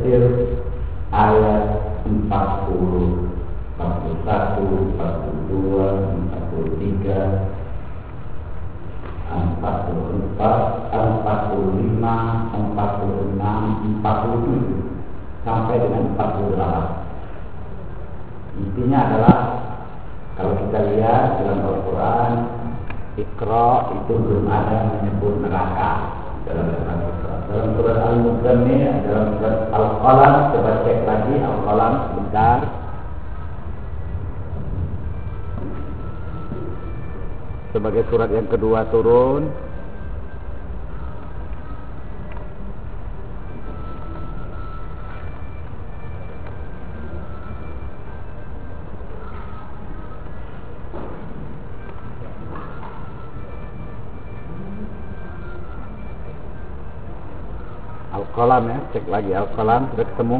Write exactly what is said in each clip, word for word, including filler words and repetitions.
tafsir ayat empat puluh, empat puluh satu, empat puluh dua, empat puluh tiga, empat puluh empat, empat puluh lima, empat puluh enam, empat puluh tujuh sampai dengan empat puluh delapan. Intinya adalah kalau kita lihat dalam Al-Quran, Iqra itu belum ada menyebut neraka dalam surat Iqra. Dalam surat Al-Muzammil, dalam surat Al-Qalam, coba cek lagi Al-Qalam sebentar. Sebagai surat yang kedua turun. Al-Qalam ya, cek lagi Al-Qalam, sudah ketemu.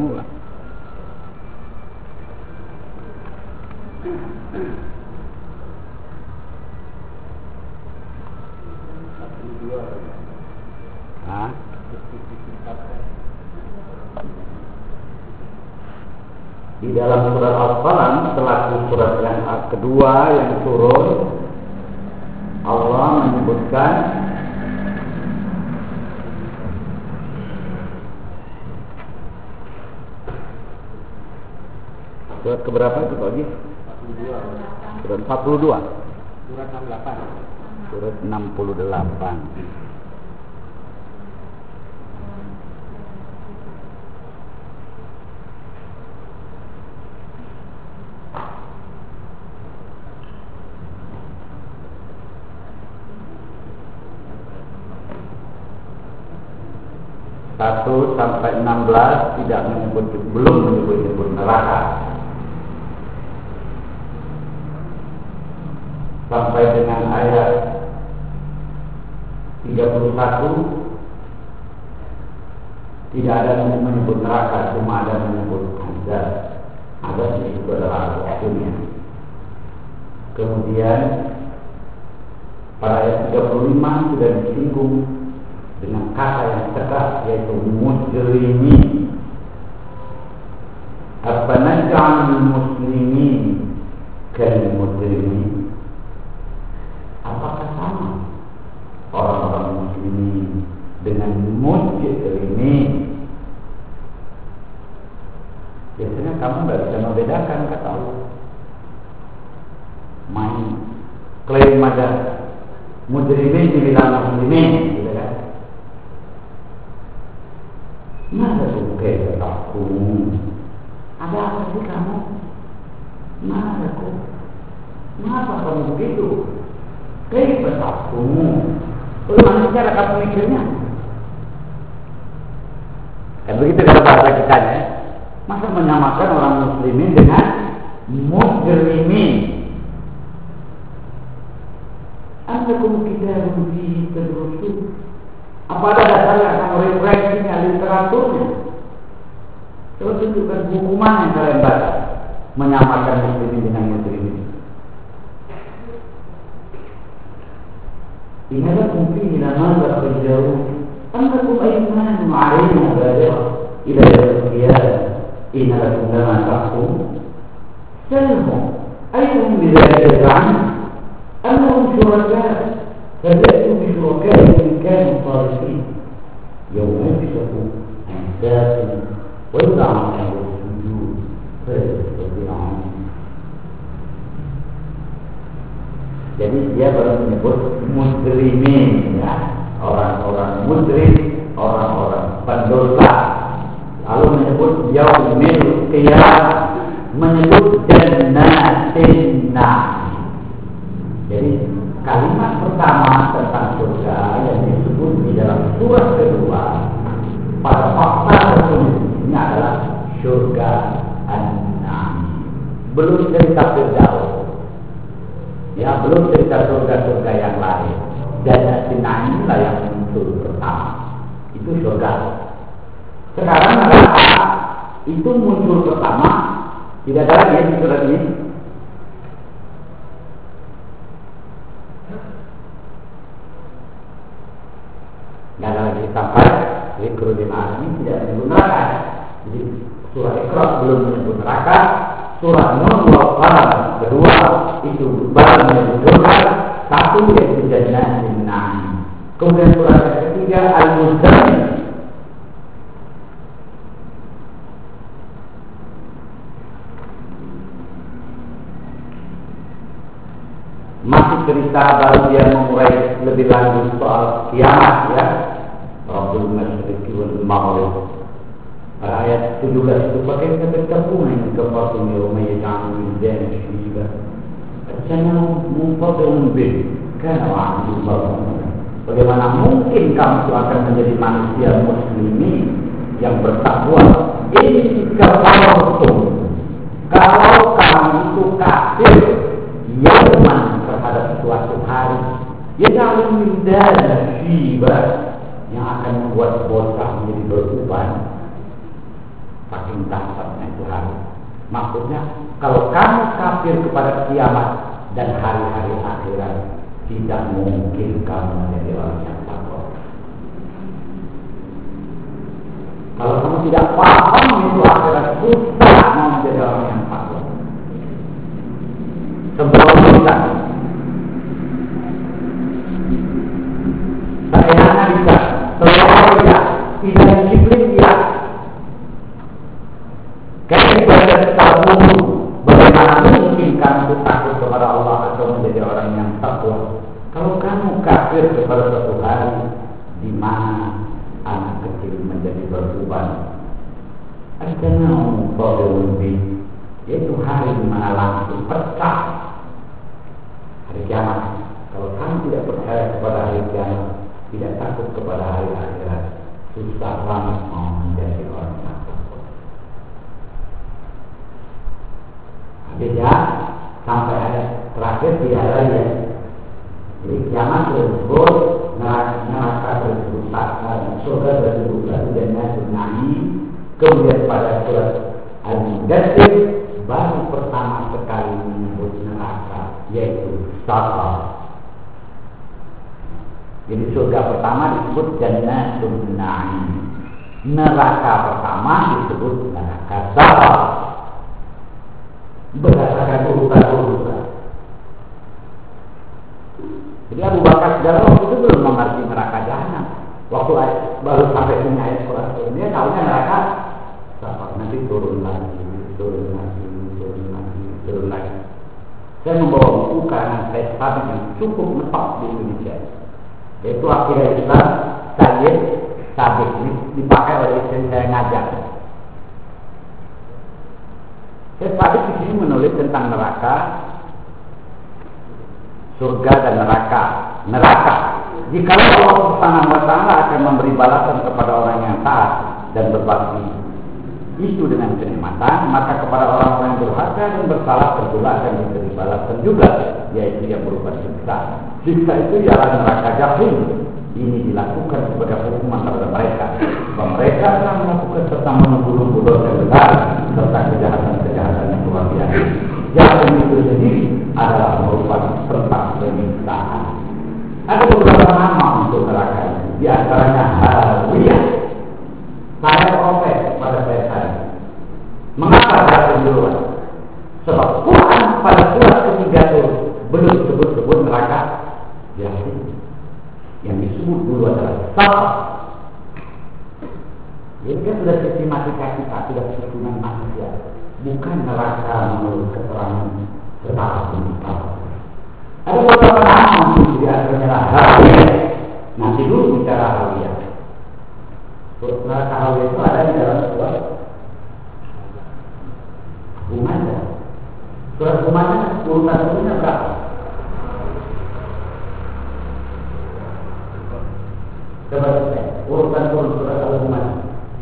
Hah? Di dalam surat Al-Qalam, setelah surat yang kedua yang turun, Allah menyebutkan surat keberapa itu Pak Haji? Surat empat puluh dua. Surat enam puluh delapan. Surat enam puluh delapan. satu sampai enam belas tidak menyebut, belum menyebut-nyebut neraka. Sampai dengan ayat tiga puluh satu tidak ada menyebut neraka, cuma ada menyebut azab. Azab itu adalah waktunya. Kemudian pada ayat tiga puluh lima sudah disinggung dengan kata yang tegas, yaitu mujrimin. Apa naj'alul muslimin kal mujrimin? Apakah sama orang-orang muslimin dengan mujrimin? Biasanya kamu nggak bisa membedakan, kata Allah. Main klaim aja mujrimin dibilang muslimin, gitu kan? Masa suka aku? Ada apa sih kamu? Masa aku? Masa kamu begitu? Kayak aku. Bagaimana cara kamu mikirnya? Kan begitu kalau bahasa kita ya. Masa menyamakan orang muslimin dengan mujrimin? Antakum kita rugi terus. Apa ada dasarnya akan referensinya, literaturnya? Coba tunjukkan buku mana yang kalian baca menyamakan muslimin dengan mujrimin. Inna lakum fihi lama takhjaru annakum ayman ma'alayna badir ila al-qiyamah inna lakum lama tahkum salhum ayyuhum bidzalika za'am annahum syuraka فَلْيَأْتُوا بِشُرَكَائِهِمْ إِنْ كَانُوا صَادِقِينَ يَوْمَ يُكْشَفُ عَنْ سَاقٍ وَيُدْعَوْنَ إِلَى السُّجُودِ فَلَا يَسْتَطِيعُونَ. Jadi dia baru menyebut mujrimin, ya, orang-orang mujrim, orang-orang pendosa. Lalu menyebut yaumil qiyamah, menyebut jannatin na'im. Jadi kalimat pertama tentang surga yang disebut di dalam surat kedua pada fakta tertulisnya adalah surga an-na'im. Belum cerita Firdaus, ya, belum cerita surga-surga yang lain. Jannatin na'im lah yang muncul pertama. Itu surga. Sekarang neraka itu muncul pertama, tidak ada lagi di surat ini. Tidak ada lagi sampai di Qur'an ini tidak menyebut neraka. Jadi surah Iqra belum menyebut neraka, surah Nun wal Qalam kedua itu baru menyebut surga, satu yaitu jannatin na'im. Kemudian surah yang ketiga Al-Muzammil. Masih cerita baru dia mengurai lebih lanjut soal kiamat ya. Rabbul Masyriqi wal Maghrib. Pada ayat tujuh belas itu pakai kata terpunai kepada yauma yaj'alu al-wildana shiba. Jangan mumfadun bih kana wa'dullah. Bagaimana mungkin kamu itu akan menjadi manusia muslimin yang bertakwa? Ini keparotum. Kalau kamu itu kafir yaman terhadap suatu hari, yaj'alu al-wildana shiba, yang akan membuat bocah menjadi beruban. Saking dahsyatnya itu hari. Maksudnya kalau kamu kafir kepada kiamat dan hari-hari akhirat, tidak mungkin kamu menjadi orang yang takwa. Kalau kamu tidak paham itu akhirat, susah mau menjadi orang yang takwa. Sebelum kita saya bisa selalu ya, tidak disiplin ya. Kalau ibadah kamu, bagaimana mungkin kamu takut kepada Allah atau menjadi orang yang takwa? Kalau kamu kafir kepada suatu hari di mana anak kecil menjadi berbeban, artinya umum yaitu hari di mana langsung pecah hari kiamat. Kalau kamu tidak percaya kepada hari kiamat, tidak takut kepada hari akhirat, susah banget mau menjadi orang yang takwa. Beda sampai ayat terakhir tidak ada ya. Jadi kiamat tersebut, neraka tersebut, surga tersebut, jannatin na'im. Kemudian pada surat Al-Mudaththir baru pertama sekali menyebut neraka, yaitu Saqar. Jadi surga pertama disebut jannatin na'im, neraka pertama disebut neraka Saqar. Berdasarkan urutan-urutan. Jadi Abu Bakar Siddiq waktu itu belum mengerti neraka jahanam. Waktu baru sampai punya ayat Quran ini, dia tahunya neraka Saqar, nanti turun lagi, turun lagi, turun lagi, turun lagi. Saya membawa buku karena saya sabit yang cukup mentok di Indonesia, yaitu Aqidah Islam Sayyid Sabit. Ini dipakai oleh istri saya ngajar. Saya tadi di sini menulis tentang neraka, surga dan neraka. Neraka, jika Allah Subhanahu wa Ta'ala akan memberi balasan kepada orang yang taat dan berbakti itu dengan kenikmatan, maka kepada orang-orang yang durhaka dan bersalah tentulah akan diberi balasan juga, yaitu yang berupa siksa. Siksa itu ialah neraka jahim. Ini dilakukan sebagai hukuman terhadap mereka. Mereka telah melakukan serta membunuh dosa besar serta kejahatan-kejahatan yang luar biasa. Jahim itu sendiri adalah merupakan tempat penyiksaan. Ada beberapa nama untuk neraka ini. Di antaranya Hawiyah. Saya protes kepada saya tadi. Mengapa saya duluan? Sebab Quran pada surat ketiga itu belum sebut-sebut neraka Jahim. Yang disebut dulu adalah Saqar. Ini kan sudah sistematika kita, sudah susunan manusia, bukan neraka menurut keterangan setara penyimpan. Ada beberapa nama di antaranya Hawiyah. Nanti dulu bicara Hawiyah. Neraka Hawiyah itu ada di dalam surat Humaizah. Surat Humaizah urutan turunnya berapa? Coba saya urutan turun surat Al-Humaizah.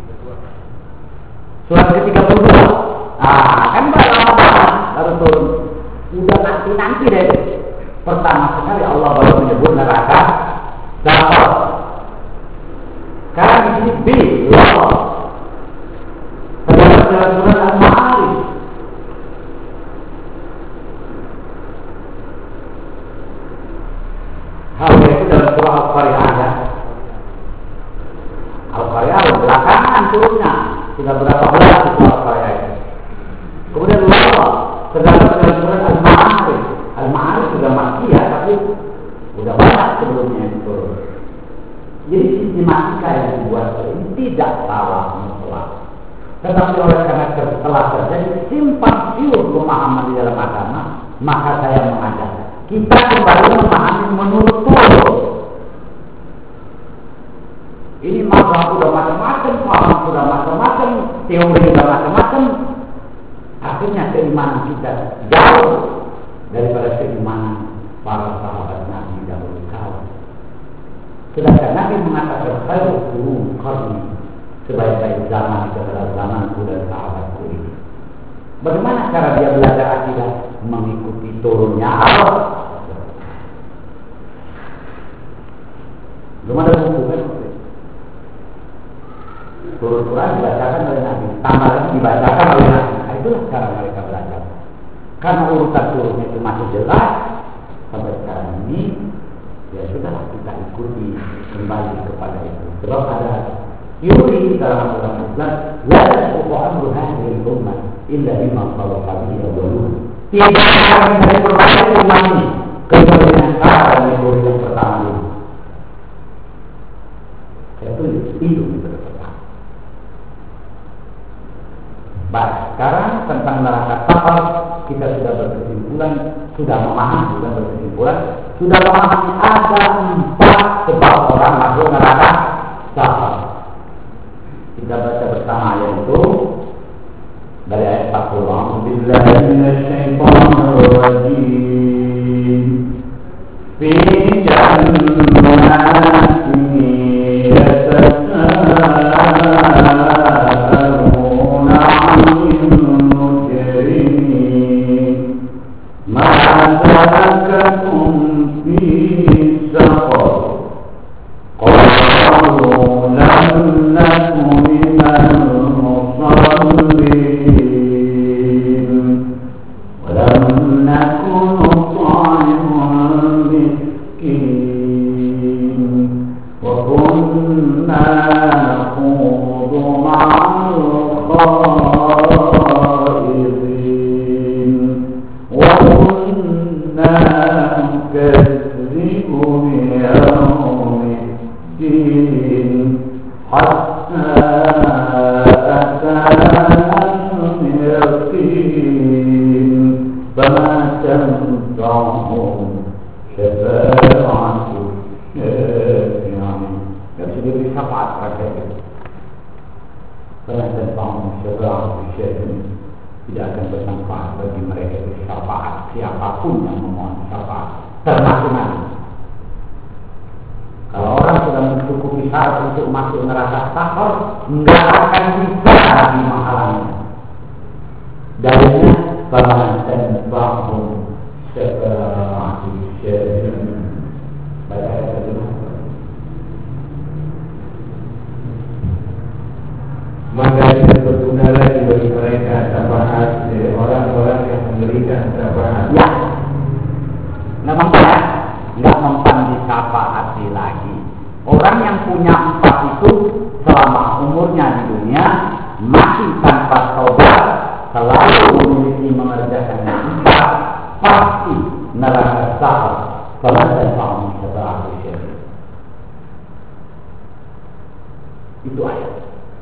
Surat ke tiga puluh dua. Ah, kan baru lama baru turun. Udah nanti-nanti deh. Pertama sekali Allah baru menyebut neraka Saqar. Karena di sini B, Allah. Terdapat dalam surat Al-Ma'arij. Hal itu dalam surah Al-Qari'ah ya. Al-Qari'ah belakangan turunnya. sudah berapa belas itu al-Qari'ah itu. Kemudian Allah terdapat dalam surat Al-Ma'arij. Al-Ma'arij sudah Makkiyah tapi sudah banyak sebelumnya itu turun. Jadi sistematika yang dibuat ini tidak salah mutlak. Tetapi oleh karena setelah terjadi simpang siur pemahaman di dalam agama, maka saya mengajak kita kembali memahami menurut turun. Ini mazhab sudah macam-macam, paham sudah macam-macam, teori sudah macam-macam. Akhirnya keimanan kita jauh daripada keimanan para sahabat Nabi dahulu kala. Sedangkan Nabi mengatakan khairu qurun qarni, sebaik-baik zaman itu adalah zamanku dan sahabatku ini. Bagaimana cara dia belajar akidah? Mengikuti turunnya Allah. Belum ada buku kan? Turun Quran dibacakan oleh Nabi, tambah lagi dibacakan oleh Nabi. Nah, itulah cara mereka belajar. Karena urutan turun itu masih jelas sampai sekarang ini, ya sudahlah kita ikuti kembali kepada itu. Sebab ada teori dalam agama Islam, la yasqutu amru hadhihi ummah illa bima salaha bihi awwaluha. Tidak akan dari berbagai umat ini kecuali dengan cara dan metode yang pertama ini. Saya tulis itu metode pertama. Baik, sekarang tentang neraka saqar kita sudah berkesimpulan, sudah memahami, sudah berkesimpulan, sudah memahami ada empat sebab orang masuk neraka saqar. Kita baca bersama ayat itu dari ayat empat puluh. Billahi minasyaitonir rajim. Fi jannatin yatasaaluna 'anil mujrimin. Ma salakakum fi saqar? Qalu lam naku minal musallin wa lam naku nut'imul miskin wa kunna nakhudu ma'al khaidin wa kunna nukadzibu biyawmiddin hatta atana al-yaqin fama tanfa'uhum syafa'atu syafi'in. Dan sudah beri syafaat mereka itu. Fama tanfa'uhum syafa'atu syafi'in. Tidak akan bermanfaat bagi mereka itu syafaat siapapun yang memohon syafaat, termasuk Nabi. Kalau orang sudah mencukupi syarat untuk masuk neraka saqar, enggak akan bisa lagi menghalanginya. Dalilnya faman tanfa'uhum syafa'atu syafi'in. Baca ayat kedua. Maka tidak berguna lagi bagi mereka syafaat orang-orang yang memberikan syafaat. Ya, nggak mempan ya, nggak mempan disyafaati lagi. Orang yang punya empat itu selama umurnya di dunia masih tanpa taubat, selalu memiliki mengerjakan yang empat, pasti neraka saqar. Kalau saya paham syafaat itu ayat.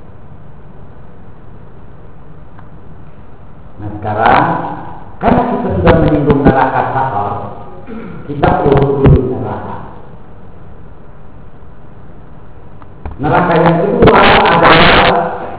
Nah sekarang karena kita sudah menyinggung neraka saqar, kita urut dulu neraka. Neraka yang kedua adalah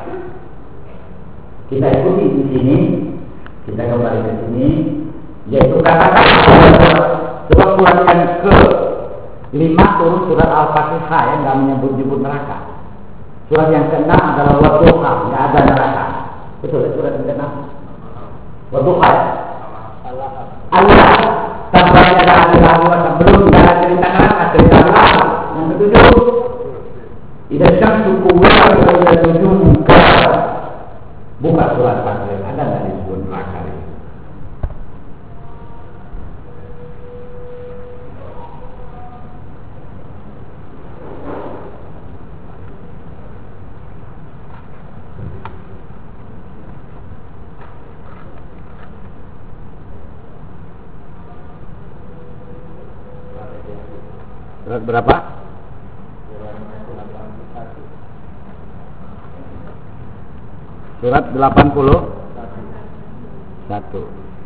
kita ikuti di sini, kita kembali ke sini, yaitu kata-kata sebab surat yang ke lima turun surat Al-Fatihah yang nggak menyebut-nyebut neraka. Surat yang keenam adalah Wadduha, nggak ada neraka. Betul, surat yang keenam. Wadduha. Allah sampai ada hari-hari sebelum ada cerita neraka, cerita neraka. Yang ketujuh, idza syamsu kuwirat wa idza nujumu kadarat. Buka surat Fatihah, ada nggak disebut neraka ini? Surat berapa? Surat delapan puluh satu.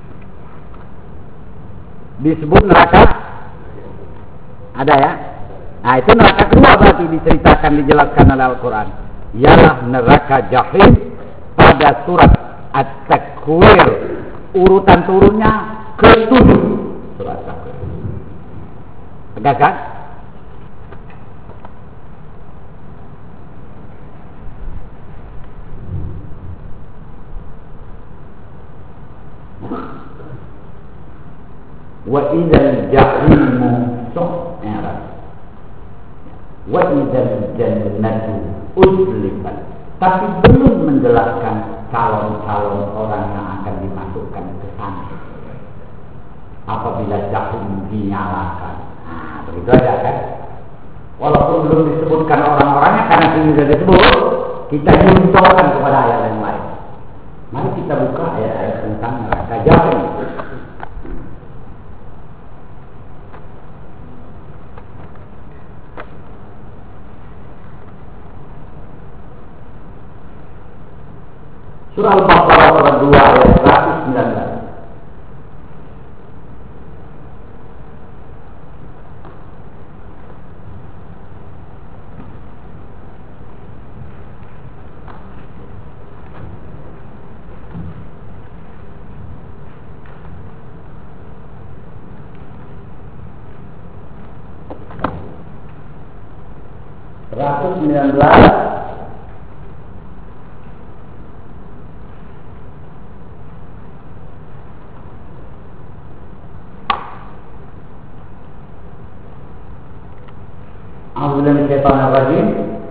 Disebut neraka ada ya? Nah, itu neraka kedua berarti diceritakan, dijelaskan oleh Al-Quran. Ialah neraka jahim pada surat At-Takwir, urutan turunnya ketujuh surat Takwir. Tegas kan? Wa idzal jahimu su'irat wa idzal jannatu uzlifat. Tapi belum menjelaskan calon-calon orang yang akan dimasukkan ke sana apabila jahim dinyalakan. Nah, begitu aja kan? Walaupun belum disebutkan orang-orangnya, karena ini sudah disebut, kita diuntukkan kepada ayat yang lain. Mari kita buka ayat-ayat tentang neraka jahim. Surah Al-Baqarah surat dua ayat seratus sembilan belas. seratus sembilan belas. A'udzubillahi minasyaitonir rajim.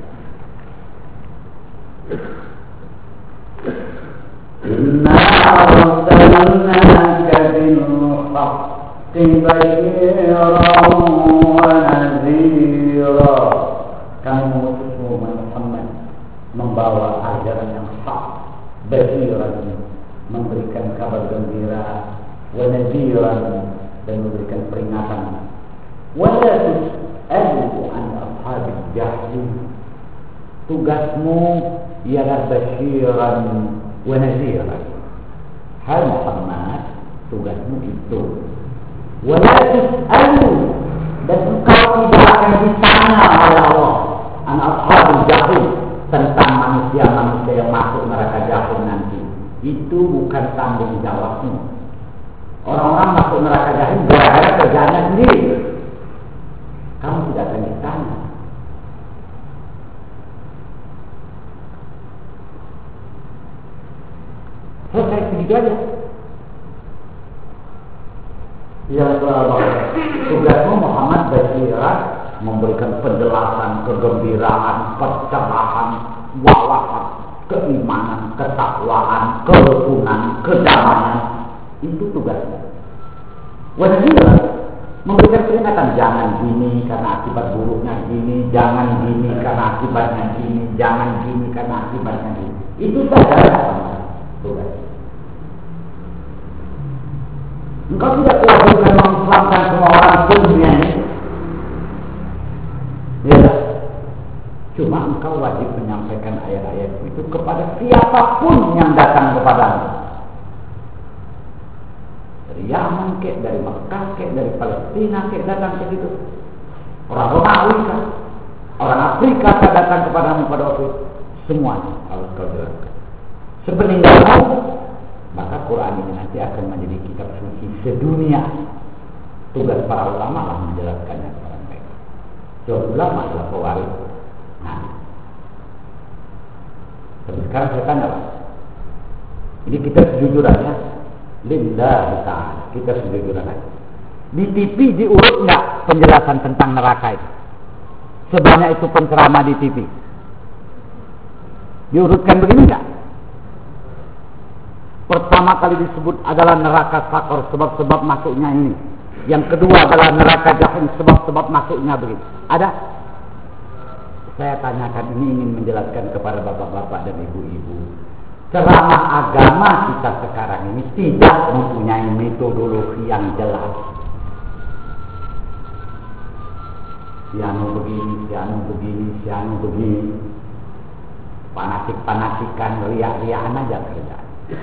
Inna arsalnaka bil haqqi basyiran wa nadhira. Kami mengutusmu Muhammad membawa ajaran yang hak, basyiran, memberikan kabar gembira, wa nadhiran, dan memberikan peringatan. Wa la tus'alu an ashabil jahim. Tugasmu ialah basyiran wa nadhiran. Hai Muhammad, tugasmu itu. Wa la tus'alu, dan engkau tidak akan ditanya oleh Allah an ashabil jahim, tentang manusia-manusia yang masuk neraka jahim nanti. Itu bukan tanggung jawabmu. Orang-orang masuk neraka jahim gara-gara kerjaannya sendiri. Kamu tidak akan ditanya. Selesai begitu aja. Ya Allah, tugasmu Muhammad basyiran, memberikan penjelasan, kegembiraan, pencerahan, wawasan, keimanan, ketakwaan, kerukunan, kedamaian. Itu tugasnya. Wanadhiran, memberikan peringatan, jangan gini karena akibat buruknya gini, jangan gini karena akibatnya gini, jangan gini karena akibatnya gini. Itu saja tugasnya. Engkau tidak kewajiban mengislamkan semua orang di dunia ini. Ya, cuma engkau wajib menyampaikan ayat-ayat itu kepada siapapun yang datang kepadamu. Dari Yaman kek, dari Mekah kek, dari Palestina kek datang ke situ. Orang Romawi kah, orang Afrika kah datang kepadamu pada waktu itu. Semuanya harus kau jelaskan. Sepeninggalmu, maka Quran ini nanti akan menjadi kitab suci sedunia. Tugas para ulama lah menjelaskannya kepada mereka. Sebab ulama adalah pewaris. Nah, tapi sekarang saya tanya, ini kita sejujurannya, lillahi ta'ala, kita sejujurannya. Di T V diurut nggak penjelasan tentang neraka itu? Sebanyak itu penceramah di T V. Diurutkan begini nggak? Pertama kali disebut adalah neraka sakor, sebab-sebab masuknya ini. Yang kedua adalah neraka jahim, sebab-sebab masuknya begitu. Ada? Saya tanyakan, ini ingin menjelaskan kepada bapak-bapak dan ibu-ibu. Ceramah agama kita sekarang ini tidak mempunyai metodologi yang jelas. si anu begini, si anu begini, si anu begini. Fanatik-fanatikan, riak-riakan aja kerja.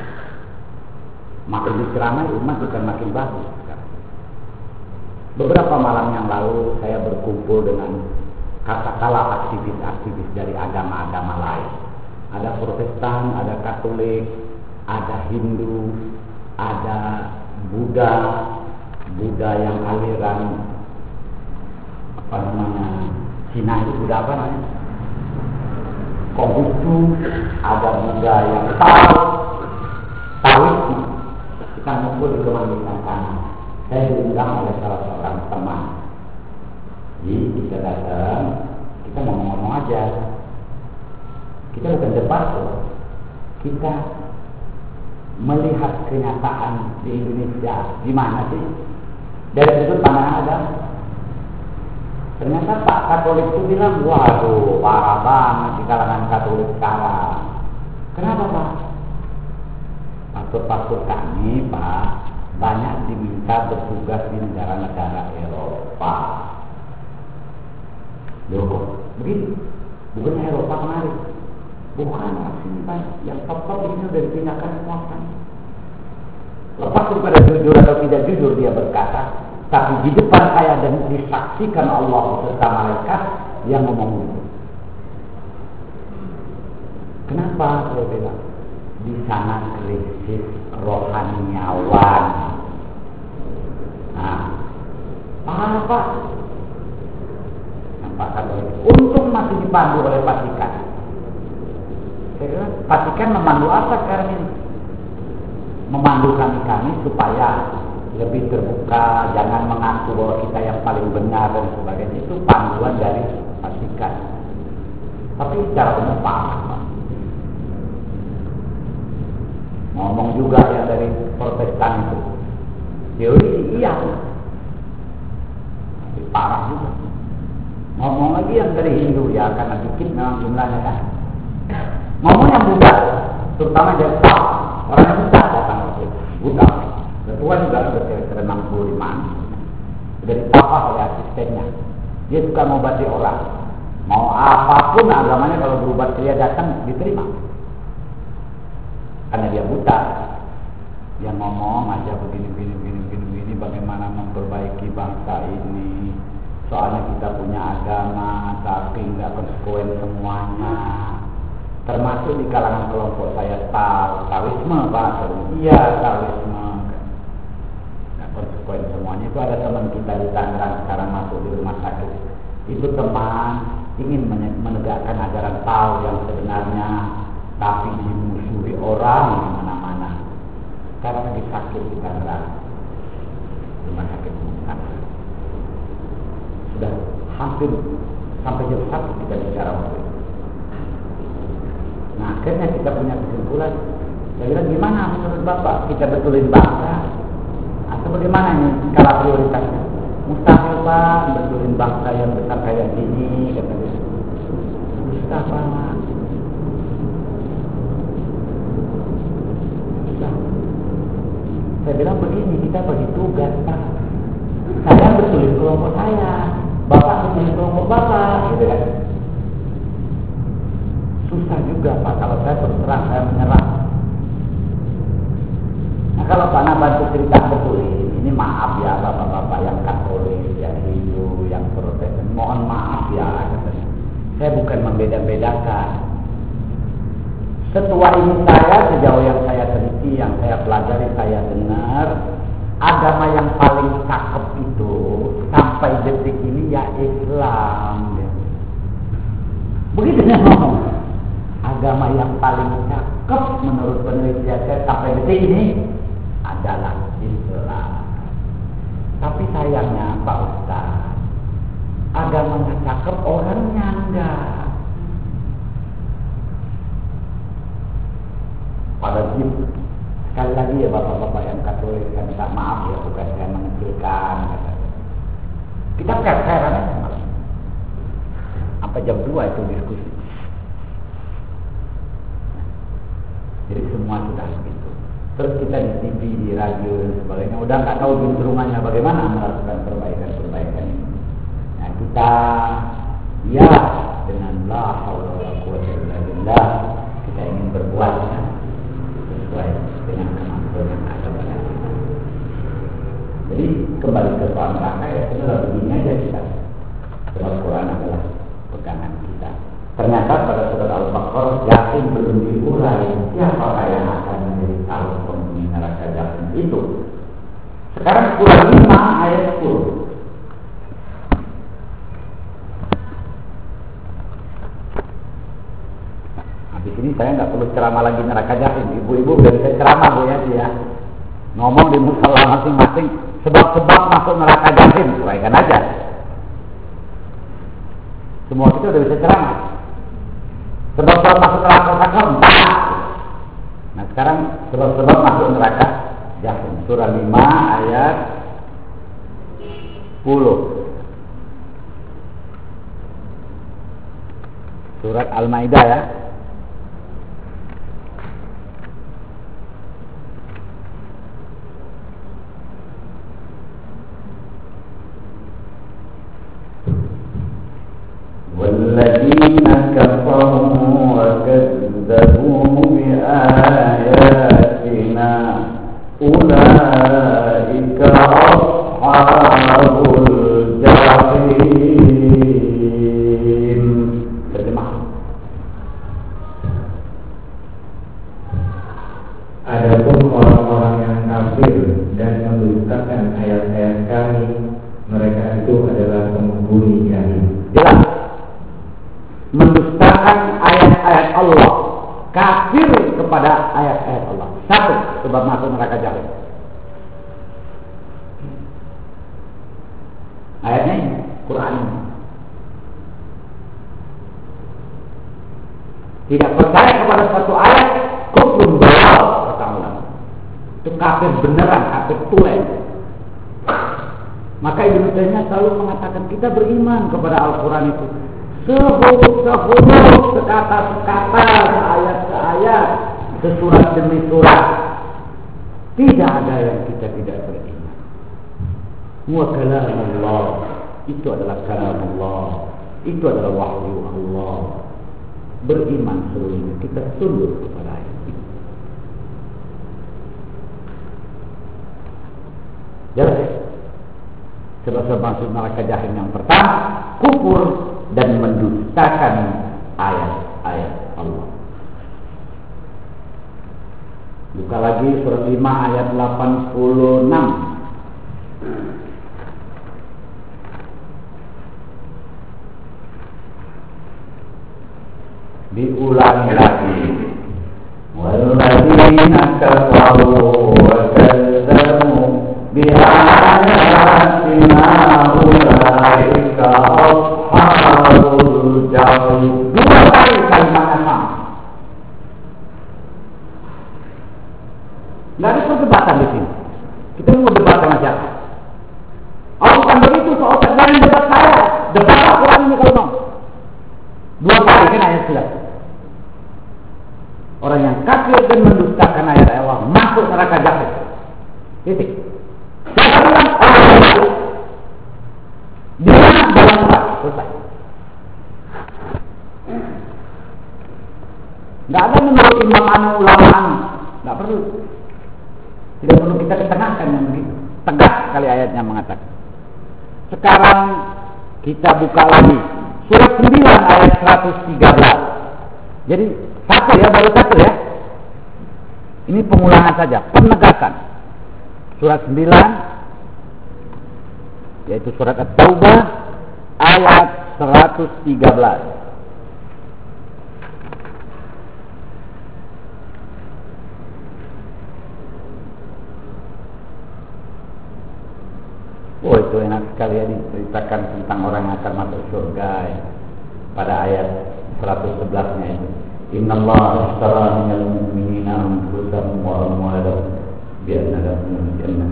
Makin diceramai umat bukan makin bagus. Beberapa malam yang lalu saya berkumpul dengan katakanlah aktivis-aktivis dari agama-agama lain. Ada Protestan, ada Katolik, ada Hindu, ada Buddha, Buddha yang aliran apa namanya Cina itu Buddha apa namanya? Konghucu, ada Buddha yang Tao, Taoisme. Kita ngumpul di kemanisan kanan. Saya diundang oleh salah seorang teman. Jadi kita datang, kita ngomong-ngomong aja. Kita bukan debat loh. Kita melihat kenyataan di Indonesia gimana sih dari sudut pandangan agama. Ternyata Pak Katolik itu bilang, waduh parah banget di kalangan Katolik sekarang. Kenapa Pak? Pastor-pastor kami Pak banyak diminta bertugas di negara-negara Eropa. Loh, begini, bukannya Eropa kemarin? Bukan, sini Pak, yang top-top ini udah dipindahkan semua kan. Lepas daripada jujur atau tidak jujur dia berkata, tapi di depan saya dan disaksikan Allah serta malaikat yang ngomong itu. Kenapa saya bilang? Di sana krisis rohaniawan. Nah, parah Pak. Nampak Katolik. Untung masih dipandu oleh Vatikan. Saya kira Vatikan memandu apa sekarang ini? Memandu kami-kami supaya lebih terbuka, jangan mengaku bahwa kita yang paling benar dan sebagainya. Itu panduan dari Vatikan. Tapi secara umum Pak, ngomong juga yang dari Protestan itu teori iya, tapi parah juga. Ngomong lagi yang dari Hindu ya, karena dikit memang jumlahnya kan. Ngomong yang Buddha, terutama dari Pak, orang yang Buddha datang ke Buddha. Ketua juga ada sekitar enam puluh lima dari papa oleh asistennya. Dia suka mengobati orang. Mau apapun agamanya, kalau berobat dia datang diterima. Karena dia buta. Dia ngomong aja begini begini begini begini begini bagaimana memperbaiki bangsa ini. Soalnya kita punya agama tapi nggak konsekuen semuanya. Termasuk di kalangan kelompok saya tahu Taoisme Pak. Iya Taoisme. Konsekuen semuanya. Itu ada teman kita di Tangerang sekarang masuk di rumah sakit. Itu teman ingin menegakkan ajaran Tao yang sebenarnya, tapi dimusuhi orang di mana-mana. Sekarang lagi sakit di Tangerang, rumah sakit Tangerang. Sudah hampir sampai jam satu kita bicara waktu itu. Nah akhirnya kita punya kesimpulan. Saya bilang gimana menurut Bapak kita betulin bangsa? Atau bagaimana nih skala prioritasnya? Mustahil Pak betulin bangsa yang besar kayak gini, kata dia. Mustahil Pak. Mustahil. Saya bilang begini, kita bagi tugas Pak. Saya betulin kelompok saya, Bapak betulin kelompok Bapak, gitu kan? Susah juga Pak kalau saya terserah, saya menyerah. Nah kalau Pak bantu cerita betul ini maaf ya bapak-bapak yang Katolik, yang Hindu, yang Protestan, mohon maaf ya katanya. Saya bukan membeda-bedakan. Setua ini saya sejauh yang saya teliti, yang saya pelajari, saya dengar agama yang paling cakep itu sampai detik ini ya Islam. Begitu ya ngomong. Agama yang paling cakep menurut penelitian saya sampai detik ini adalah Islam. Tapi sayangnya Pak Ustaz, agamanya cakep, orangnya enggak. Pada gitu, sekali lagi ya bapak-bapak yang Katolik, saya minta maaf ya, bukan saya mengecilkan. Kita fair-fairan aja malam. Sampai jam dua itu diskusi. Jadi semua sudah begitu. Terus kita di T V, di radio dan sebagainya udah nggak tahu cenderungannya bagaimana melakukan perbaikan-perbaikan ini. Nah, kita ya dengan la haula wala quwwata illa billah kita ingin berbuat ya, sesuai dengan kemampuan yang ada pada kita. Jadi kembali ke soal neraka ya sudah begini aja kita. Sebab Quran adalah pegangan kita. Ternyata pada surat Al-Baqarah yakin belum diurai siapakah yang akan menjadi calon penghuni neraka jahannam itu. Sekarang surah lima ayat sepuluh. Habis ini saya nggak perlu ceramah lagi neraka jahannam. Ibu-ibu udah bisa ceramah bu ya dia. Ngomong di musala masing-masing sebab-sebab masuk neraka jahannam, uraikan aja. Semua kita udah bisa ceramah. Sebab-sebab masuk neraka sakor empat. Nah sekarang sebab-sebab masuk neraka jahannam. Surah lima ayat sepuluh. Surat Al-Maidah ya. والذين كفروا وكذبوا بآياتنا أولئك أصحاب الجحيم. Terjemah. Adapun orang-orang yang kafir dan mendustakan ayat-ayat kami, mereka itu adalah penghuni jahannam. Jelas. Mendustakan ayat-ayat Allah, kafir kepada ayat-ayat Allah. Satu sebab masuk neraka jahannam. Ayatnya ini, Quran ini. Tidak percaya kepada satu ayat, kufrun balal kata ulama. Itu kafir beneran, kafir tulen. Maka Ibnu Taimiyah selalu mengatakan kita beriman kepada Al-Quran itu sehuruf-sehuruf, sekata-sekata, seayat-seayat, sesurat demi surat. Tidak ada yang kita tidak beriman. Wa kalamullah, itu adalah kalamullah, itu adalah wahyu Allah. Beriman seluruhnya, kita tunduk kepada ayat itu. Jelas ya? Sebab-sebab masuk neraka jahannam yang pertama, kufur dan mendustakan ayat-ayat Allah. Buka lagi surat lima ayat delapan puluh enam. Diulangi lagi. Walladzina kafaru wa kazzabu bi'ayatina ulaika ashabul jahim. Dua kali kalimatnya sama. Nggak ada perdebatan di sini. Kita mau debat sama siapa? Oh bukan begitu, soal jangan debat saya. Debat Al-Quran ini kalau mau. Dua kali kan ayat sudah. Orang yang kafir dan mendustakan ayat Allah masuk neraka jahannam. Titik. Jangan bilang Allah itu. Dia dalam surat selesai. Nggak ada menurut imam anu ulama anu, nggak perlu. Tidak perlu kita ketengahkan yang begitu. Tegas sekali ayatnya mengatakan. Sekarang kita buka lagi surat sembilan ayat seratus tiga belas. Jadi satu ya, baru satu ya. Ini pengulangan saja, penegasan. Surat sembilan yaitu surat At-Taubah ayat seratus tiga belas. Oh itu enak sekali ya, diceritakan tentang orang yang akan masuk surga ya. Pada ayat seratus sebelas-nya itu. Innallaha ashtara minal mu'minina anfusahum wa amwalahum bi anna lahumul jannah.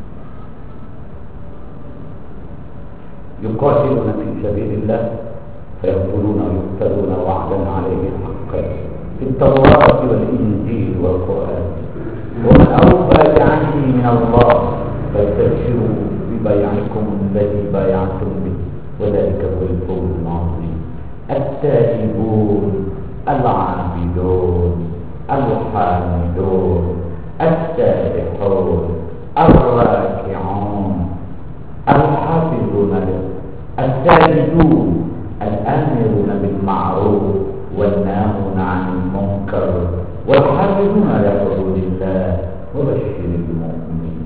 Yuqatiluna fi sabilillah fayaqtuluna wa yuqtaluna wa'dan 'alayhi haqqan fit tawrati wal injil wal Qur'an. Wa man awfa bi'ahdihi min Allah fastabshiru ببيعكم الذي بايعتم به وذلك هو الفوز العظيم. التائبون العابدون الحامدون السابحون الراكعون الحافظون الساجدون الآمرون بالمعروف والناهون عن المنكر والحافظون على حدود الله وبشر المؤمنين.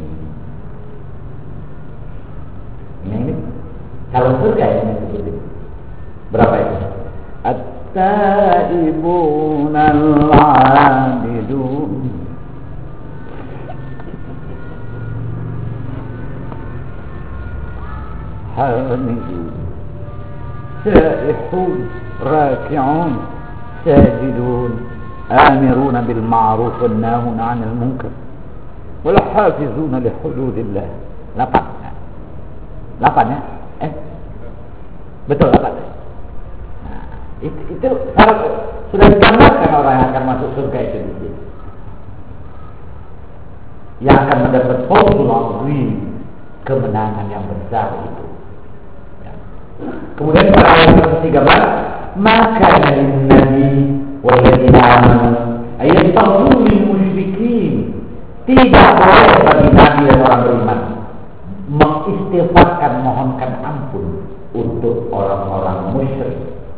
Ini kalau surga ini seperti berapa itu? At-taibun al-abidun hamidun saihun raki'un sajidun amiruna bil ma'ruf wan nahuna 'anil munkar wal hafizuna li hududillah. Lapan. Lapan ya? Eh? Betul lapan. Nah, itu, itu syarat, sudah digambarkan orang yang akan masuk surga itu di sini. Yang akan mendapat fawzul azim, kemenangan yang besar itu. Ya. Kemudian pada ayat yang ketiga belas, maka dari Nabi walladzina amanu ayastaghfiru lil musyrikin. Tidak boleh bagi Nabi dan orang beriman mengistighfarkan, mohonkan ampun untuk orang-orang musyrik.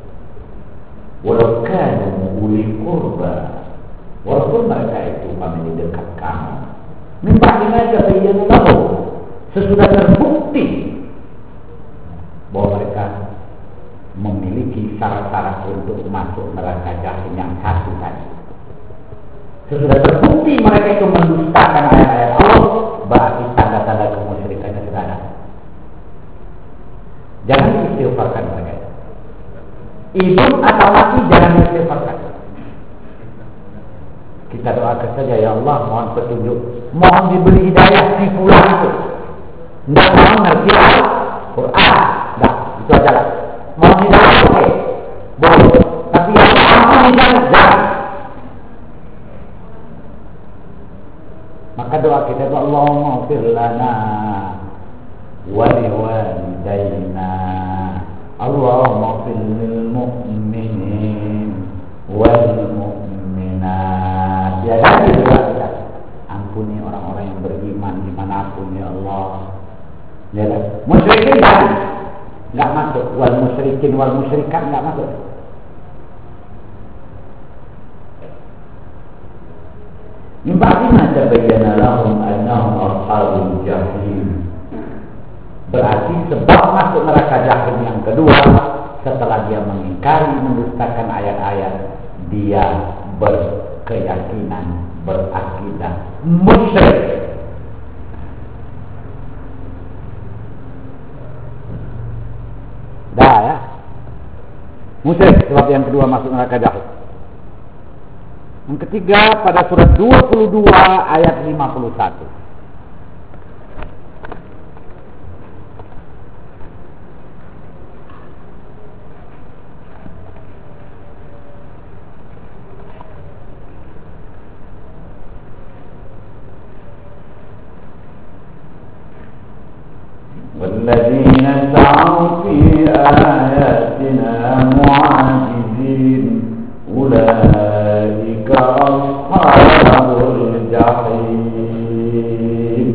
Walau kanu uli qurba, walaupun mereka itu kami dekat kamu. Mimpa ini aja bayan tahu sesudah terbukti bahwa mereka memiliki syarat-syarat untuk masuk neraka jahannam yang satu tadi. Sesudah terbukti mereka itu mendustakan ayat-ayat Allah, berarti tanda-tanda kemusyrikannya sudah ada. Jangan diistighfarkan mereka. Hidup atau mati jangan diistighfarkan. Kita doakan saja, ya Allah, mohon petunjuk, mohon diberi hidayah si fulan itu. Tidak mau ngerti Al-Quran, dah itu aja lah. Mohon hidayah, oke, okay. Boleh. Tapi yang ampun jangan, jangan. Maka doa kita itu Allahumma ighfir lana wa liwalidayna, Allahumma ighfir lil mu'minin wal mu'minat. Ya kan doa kita. Ampuni orang-orang yang beriman dimanapun ya Allah. Ya kan? Musyrikin jangan, enggak masuk. Wal musyrikin wal musyrikat enggak masuk. Min ba'di ma tabayyana lahum annahum ashabul jahim. Berarti sebab masuk neraka jahim yang kedua, setelah dia mengingkari, mendustakan ayat-ayat, dia berkeyakinan, berakidah musyrik. Dah ya, musyrik sebab yang kedua masuk neraka jahim. Yang ketiga pada surat dua puluh dua ayat lima puluh satu. Walladzina sa'u fi ayatina mu'ajizin ulaika ashabul jahim.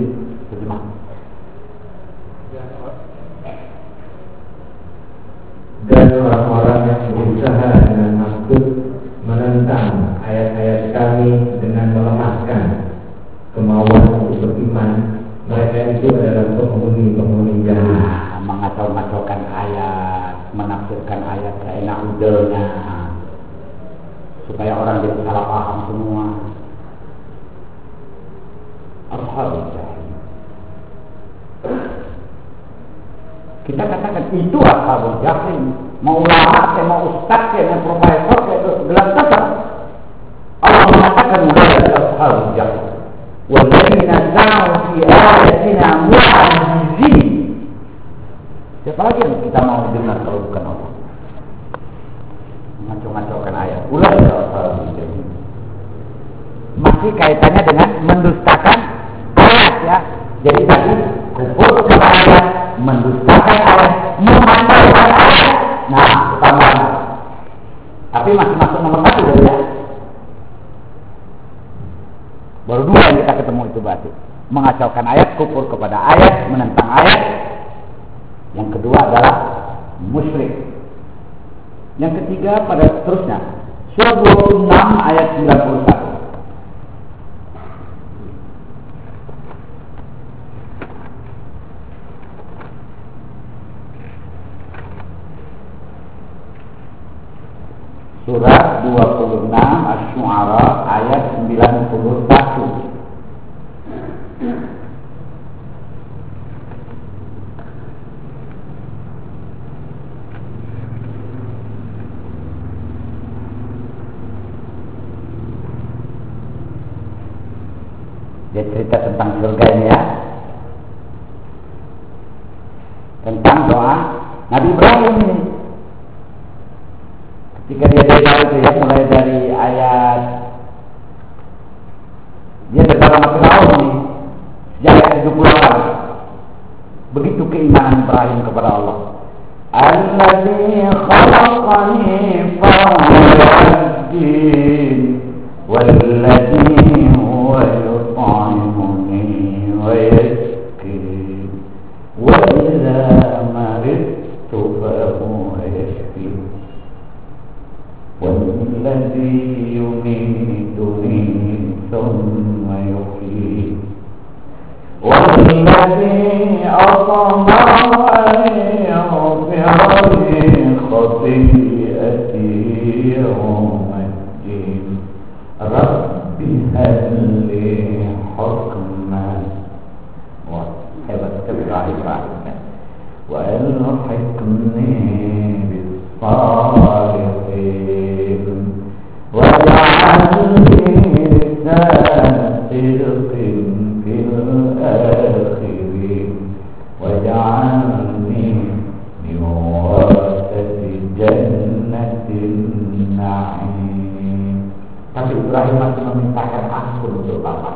Dan orang-orang yang berusaha dengan maksud menentang ayat-ayat kami dengan melemahkan kemauan untuk beriman, mereka itu adalah penghuni-penghuni jahannam. Mengacau-ngacaukan ayat, menafsirkan ayat seenak udelnya, supaya orang jadi salah paham semua. Ashabul jahim. Kita katakan itu ashabul jahim. Mau ulama, ke, mau ustaz, ke, mau profesor, ke, itu gelar tetap. Allah mengatakan mereka ashabul jahim. Walladzina sa'u fi ayatina mu'ajizin. Siapa lagi yang kita mau dengar kalau bukan Allah? Mengacau-ngacaukan ayat. Ulah ya ashabul jahim. Masih kaitannya dengan mendustakan ayat ya. Jadi tadi kufur kepada ayat, mendustakan ayat, memandaikan ayat. Nah, tambahan. Tapi masih masuk nomor satu dari ya. Baru dua yang kita ketemu itu berarti mengacaukan ayat, kufur kepada ayat, menentang ayat. Yang kedua adalah musyrik. Yang ketiga pada seterusnya surah dua puluh enam ayat sembilan puluh satu. Surah dua puluh enam Asy-Syu'ara ayat sembilan puluh satu. Dia cerita tentang surga ini ya, tentang doa Nabi Ibrahim ini. Ketika dia doa itu ya, mulai dari ayat dia bersama Firaun ini sejak ayat tujuh puluh delapan. Begitu keimanan Ibrahim kepada Allah. Alladzi khalaqani fahuwa yahdin walladzi huwa yut'imuni wa yasqin wa idza maridtu fahuwa yashfin walladzi yumituni thumma yuhyin والذي أطمع أن يغفر لي خطيئتي يوم الدين رب هب لي حكما وهبت إبراهيم وألحقني بالصالحين واجعلني لسان صدق في الآخرين واجعلني من ورثة جنة النعيم. Tapi Ibrahim masih memintakan ampun untuk bapak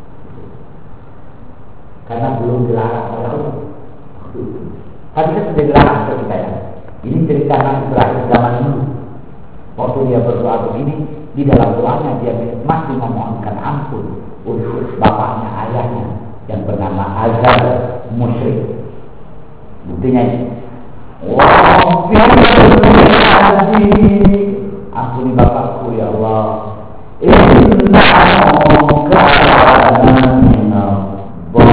karena belum dilarang oleh Allah. Tadi kan sudah dilarang ketika ya. Ini cerita Nabi Ibrahim zaman dulu. Waktu dia berdoa begini, di dalam doanya dia masih memohonkan ampun untuk bapaknya, ayahnya yang bernama Azar musyrik. Buktinya ini. Ampuni bapakku ya Allah. Innahu kana minadh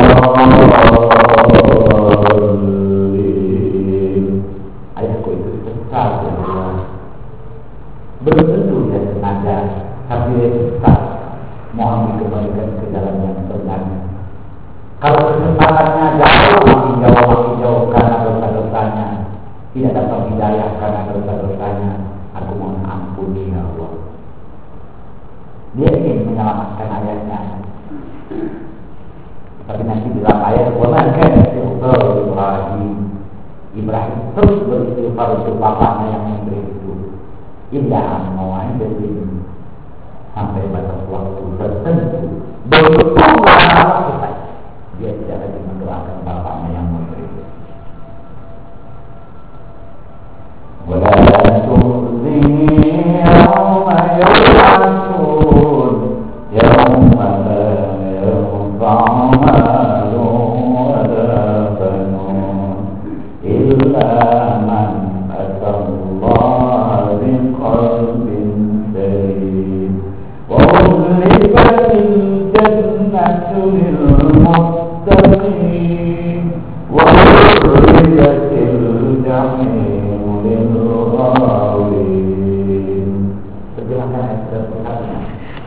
dhalin. Ayahku itu sesat ya Allah. Belum tentu dia sengaja, tapi dia sesat. Mohon dikembalikan ke jalan yang sebenarnya. Kalau kesesatannya jauh, makin jauh, makin jauh karena dosa-dosanya, tidak dapat hidayah karena dosa-dosanya, aku mohon ampuni ya Allah. Dia ingin menyelamatkan ayatnya, tapi nanti di dalam ayat waman kana istighfar Ibrahim, Ibrahim terus beristighfar untuk bapaknya yang memberi itu. Indah mau'idatin sampai batas waktu tertentu baru Allah selesai. Dia tidak lagi mendoakan bapaknya yang memberi. Wala tu'zini yawma yub'atsun yawma la yanfa'u malun wala banun illa man atallaha biqalbin salim wa uzlifatil jannatu lil muttaqin wa uzlifatil jahim lil ghawin. Terjemahkan ayat terakhir.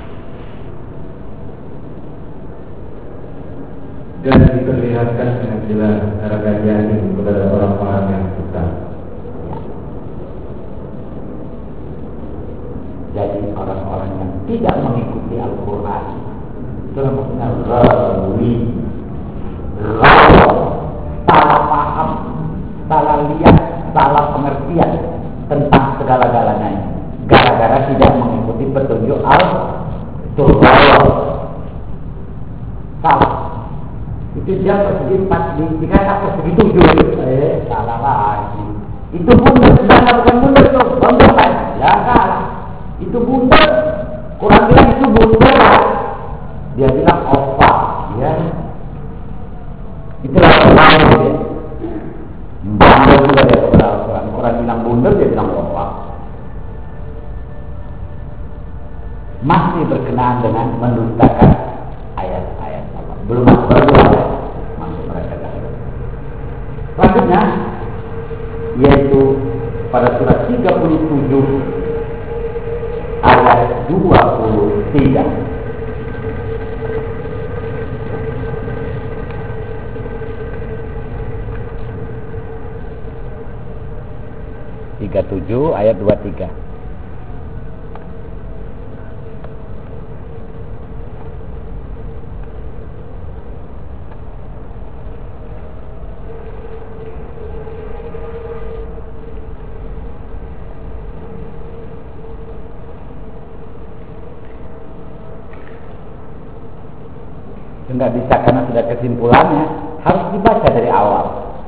Dan diperlihatkan dengan jelas neraka jahim kepada orang-orang yang sesat. Jadi orang-orang yang tidak mengikuti Al-Quran itu namanya ghawi, ghawi, salah paham, salah lihat, salah pengertian tentang segala-galanya, gara-gara tidak mengikuti petunjuk Al-Quran. Salah. Itu dia persegi empat, dikata persegi tujuh. Eh, salah lagi. Itu bundar, sebenarnya bukan bundar itu, bundar kan? Ya salah. Itu bundar. Quran bilang itu bundar kan? Dia bilang opak, ya. Itulah orang dia. Bundar juga dia Quran. Quran bilang bundar, dia bilang opak. Masih berkenaan dengan mendustakan ayat-ayat Allah. Belum baru ada masuk mereka dalam. Selanjutnya yaitu pada surat tiga puluh tujuh ayat dua puluh tiga. tiga puluh tujuh ayat dua puluh tiga. Tidak bisa karena sudah kesimpulannya, harus dibaca dari awal.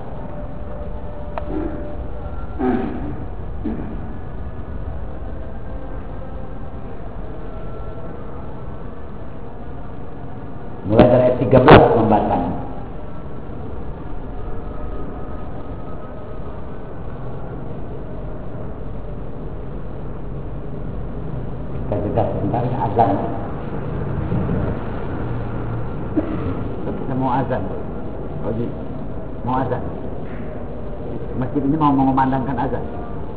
Mulai dari ayat tiga belas membacanya. Kita jeda sebentar, azan. Kita mau azan. Oji, mau azan. Masjid ini mau mengumandangkan azan.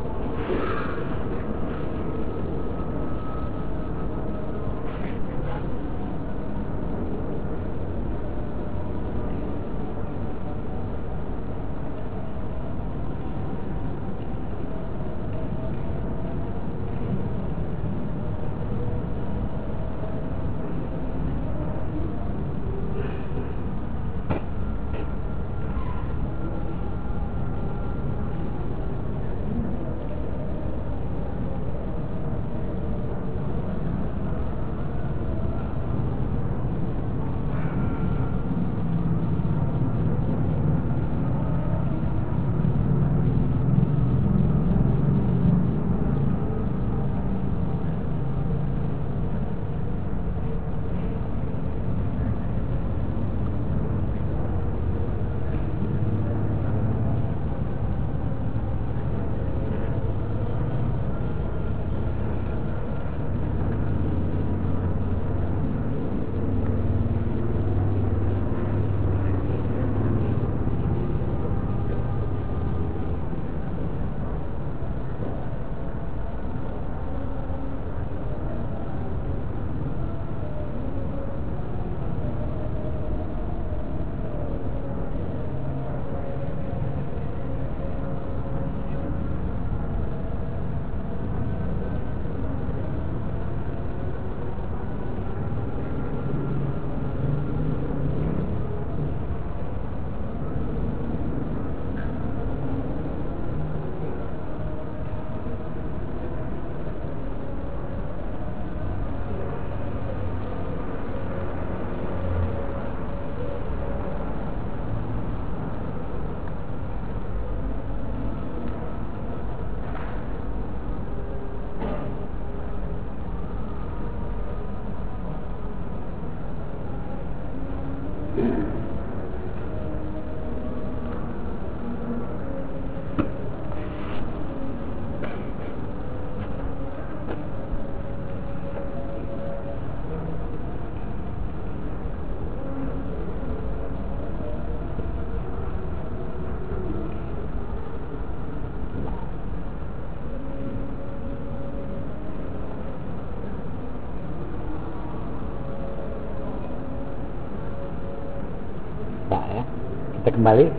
Kita kembali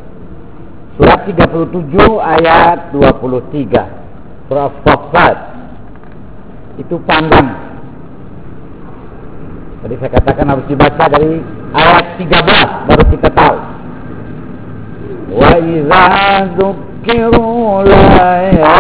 surat tiga puluh tujuh ayat dua puluh tiga, surah As-Saffat. Itu panjang. Tadi saya katakan harus dibaca dari ayat tiga belas baru kita tahu. Wa idza dzukkiru la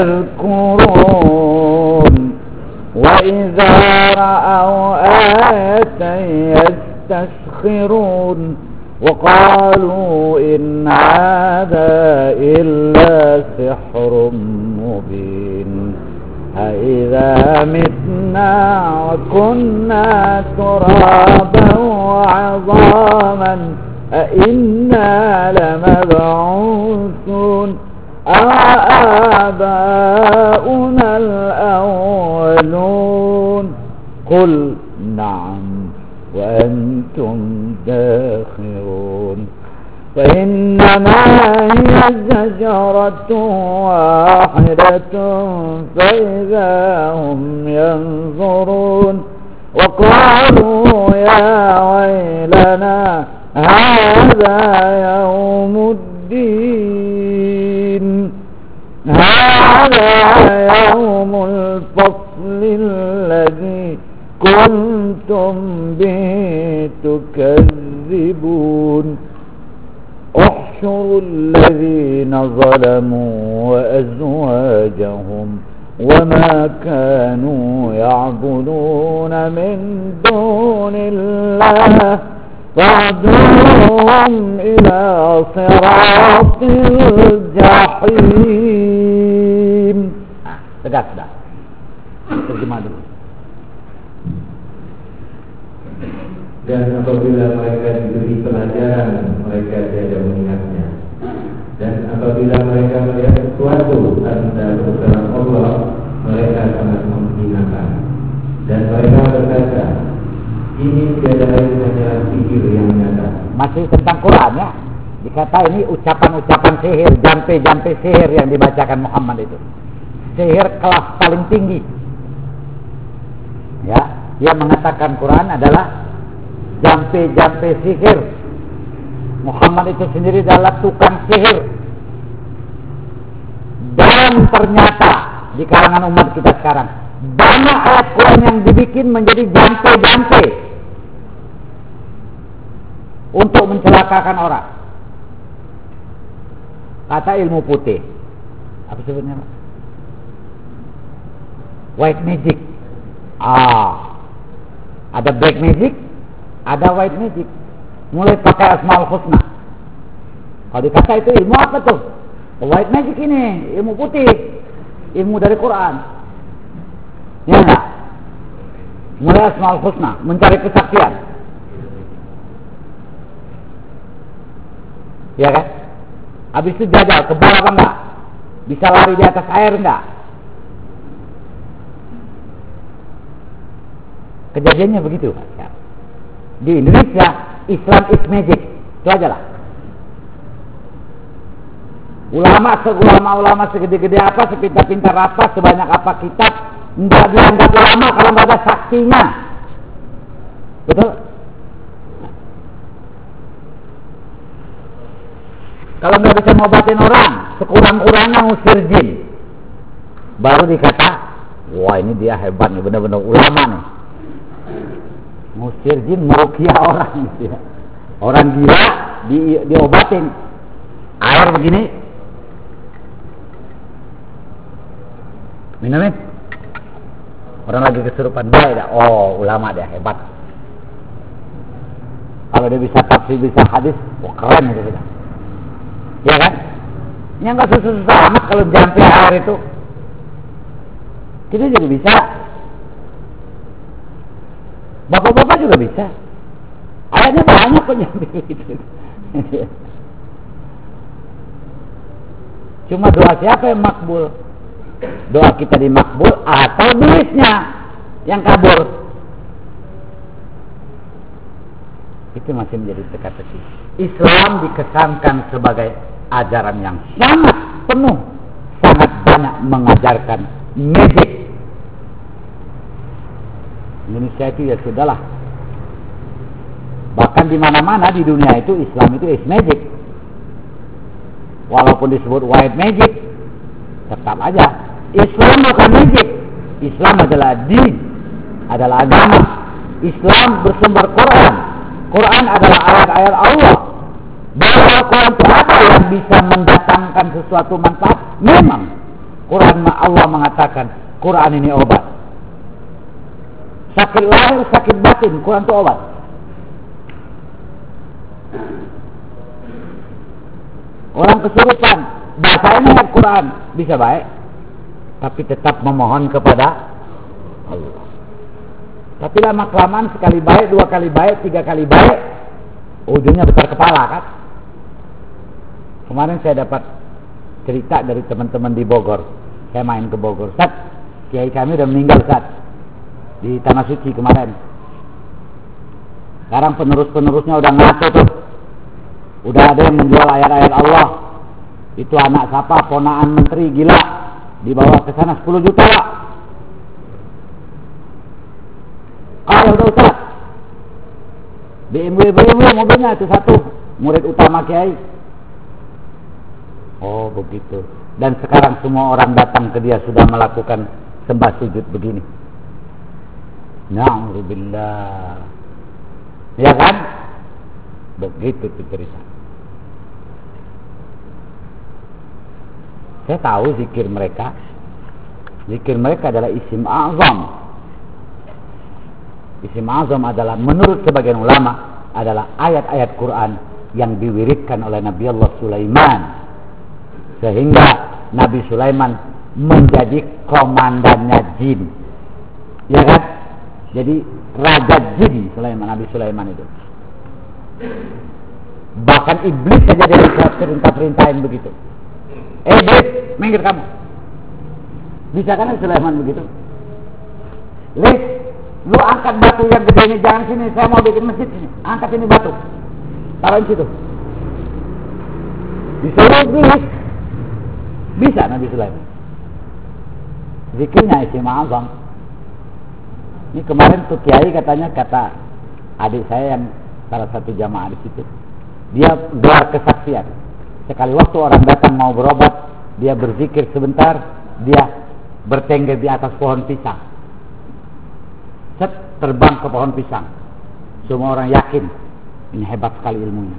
yadhkurun wa idza ra'aw ayatan yastaskhirun وقالوا إن هذا إلا سحر مبين أإذا متنا وكنا ترابا وعظاما أإنا لمبعوثون أآباؤنا الأولون قل نعم وأنتم داخرون فإنما هي زجرة واحدة فإذا هم ينظرون وقالوا يا ويلنا هذا يوم الدين هذا يوم الفصل الذي كنتم به تكذبون احشروا الذين ظلموا وأزواجهم وما كانوا يعبدون من دون الله فاهدوهم إلى صراط الجحيم. Tegas dah. Terjemah dulu. Dan apabila mereka diberi pelajaran, mereka tidak mengingatnya. Dan apabila mereka melihat sesuatu antara perkataan Allah, mereka sangat menghinakan. Dan mereka berkata, ini tiada lain hanyalah sihir yang nyata. Masih tentang Quran ya. Dikata ini ucapan-ucapan sihir, jampe-jampe sihir yang dibacakan Muhammad itu. Sihir kelas paling tinggi. Ya, dia mengatakan Quran adalah jampe-jampe sihir. Muhammad itu sendiri adalah tukang sihir. Dan ternyata di kalangan umat kita sekarang banyak ayat Quran yang dibikin menjadi jampe-jampe untuk mencelakakan orang. Kata ilmu putih, apa sebutnya? White magic. Ah, ada black magic, ada white magic. Mulai pakai Asmaul Husna. Kalau dikata itu ilmu apa tuh? White magic ini ilmu putih, ilmu dari Quran. Ya enggak? Mulai Asmaul Husna, mencari kesaktian. Ya kan? Habis itu jajal, kebal apa enggak? Bisa lari di atas air enggak? Kejadiannya begitu. Di Indonesia, Islam is magic. Itu aja lah. Ulama, ulama-ulama segede-gede apa, sepintar-pintar apa, sebanyak apa kitab, enggak dianggap ulama kalau enggak ada saksinya. Betul? Kalau enggak bisa ngobatin orang, sekurang-kurangnya ngusir jin. Baru dikata, wah ini dia hebat nih, benar-benar ulama nih. Ngusir jin, meruqyah orang gitu ya. Orang gila di, diobatin. Air begini, minumin. Orang lagi kesurupan, dia oh ulama dia hebat. Kalau dia bisa tafsir, bisa hadis, wah keren gitu kita. Ya kan? Yang nggak susah-susah amat kalau jampe air itu. Kita juga bisa. Bapak-bapak juga bisa. Airnya banyak kok jampe itu. Cuma doa siapa yang makbul? Doa kita dimakbul atau duitnya yang kabur? Itu masih menjadi teka-teki. Islam dikesankan sebagai ajaran yang sangat penuh, sangat banyak mengajarkan magic. Indonesia itu ya sudahlah. Bahkan di mana-mana di dunia itu Islam itu is magic. Walaupun disebut white magic, tetap aja Islam bukan magic. Islam adalah din, adalah agama. Islam bersumber Quran. Quran adalah ayat-ayat Allah. Bahwa Quran itu apa yang bisa mendatangkan sesuatu manfaat? Memang Quran Allah mengatakan Quran ini obat. Sakit lahir, sakit batin, Quran itu obat. Orang kesurupan, bacain ayat Quran, bisa baik, tapi tetap memohon kepada Allah. Tapi lama kelamaan sekali baik, dua kali baik, tiga kali baik, ujungnya besar kepala kan. Kemarin saya dapat cerita dari teman-teman di Bogor. Saya main ke Bogor. Ustaz, kiai kami udah meninggal Ustaz, di Tanah Suci kemarin. Sekarang penerus-penerusnya udah ngaco tuh. Udah ada yang menjual ayat-ayat Allah. Itu anak siapa, ponaan menteri, gila. Dibawa ke sana sepuluh juta Pak. Ah ya udah Ustaz, B M W B M W mobilnya itu satu, murid utama kiai. Oh begitu. Dan sekarang semua orang datang ke dia sudah melakukan sembah sujud begini. Na'udzubillah. Ya kan? Begitu tuh cerita. Saya tahu zikir mereka. Zikir mereka adalah isim azam. Isim azam adalah menurut sebagian ulama adalah ayat-ayat Quran yang diwiridkan oleh Nabi Allah Sulaiman, sehingga Nabi Sulaiman menjadi komandannya jin, ya kan? Jadi raja jin Sulaiman, Nabi Sulaiman itu. Bahkan iblis saja dia perintah-perintahin begitu. Eh iblis, minggir kamu. Bisa kan Sulaiman begitu? Lis, lu angkat batu yang gede ini, jangan sini, saya mau bikin masjid sini. Angkat ini batu, taruhin situ. Disuruh iblis. Bisa Nabi Sulaiman. Zikirnya isim azam. Ini kemarin tuh kiai katanya, kata adik saya yang salah satu jamaah di situ, dia gelar kesaksian. Sekali waktu orang datang mau berobat, dia berzikir sebentar, dia bertengger di atas pohon pisang. Set, terbang ke pohon pisang. Semua orang yakin ini hebat sekali ilmunya.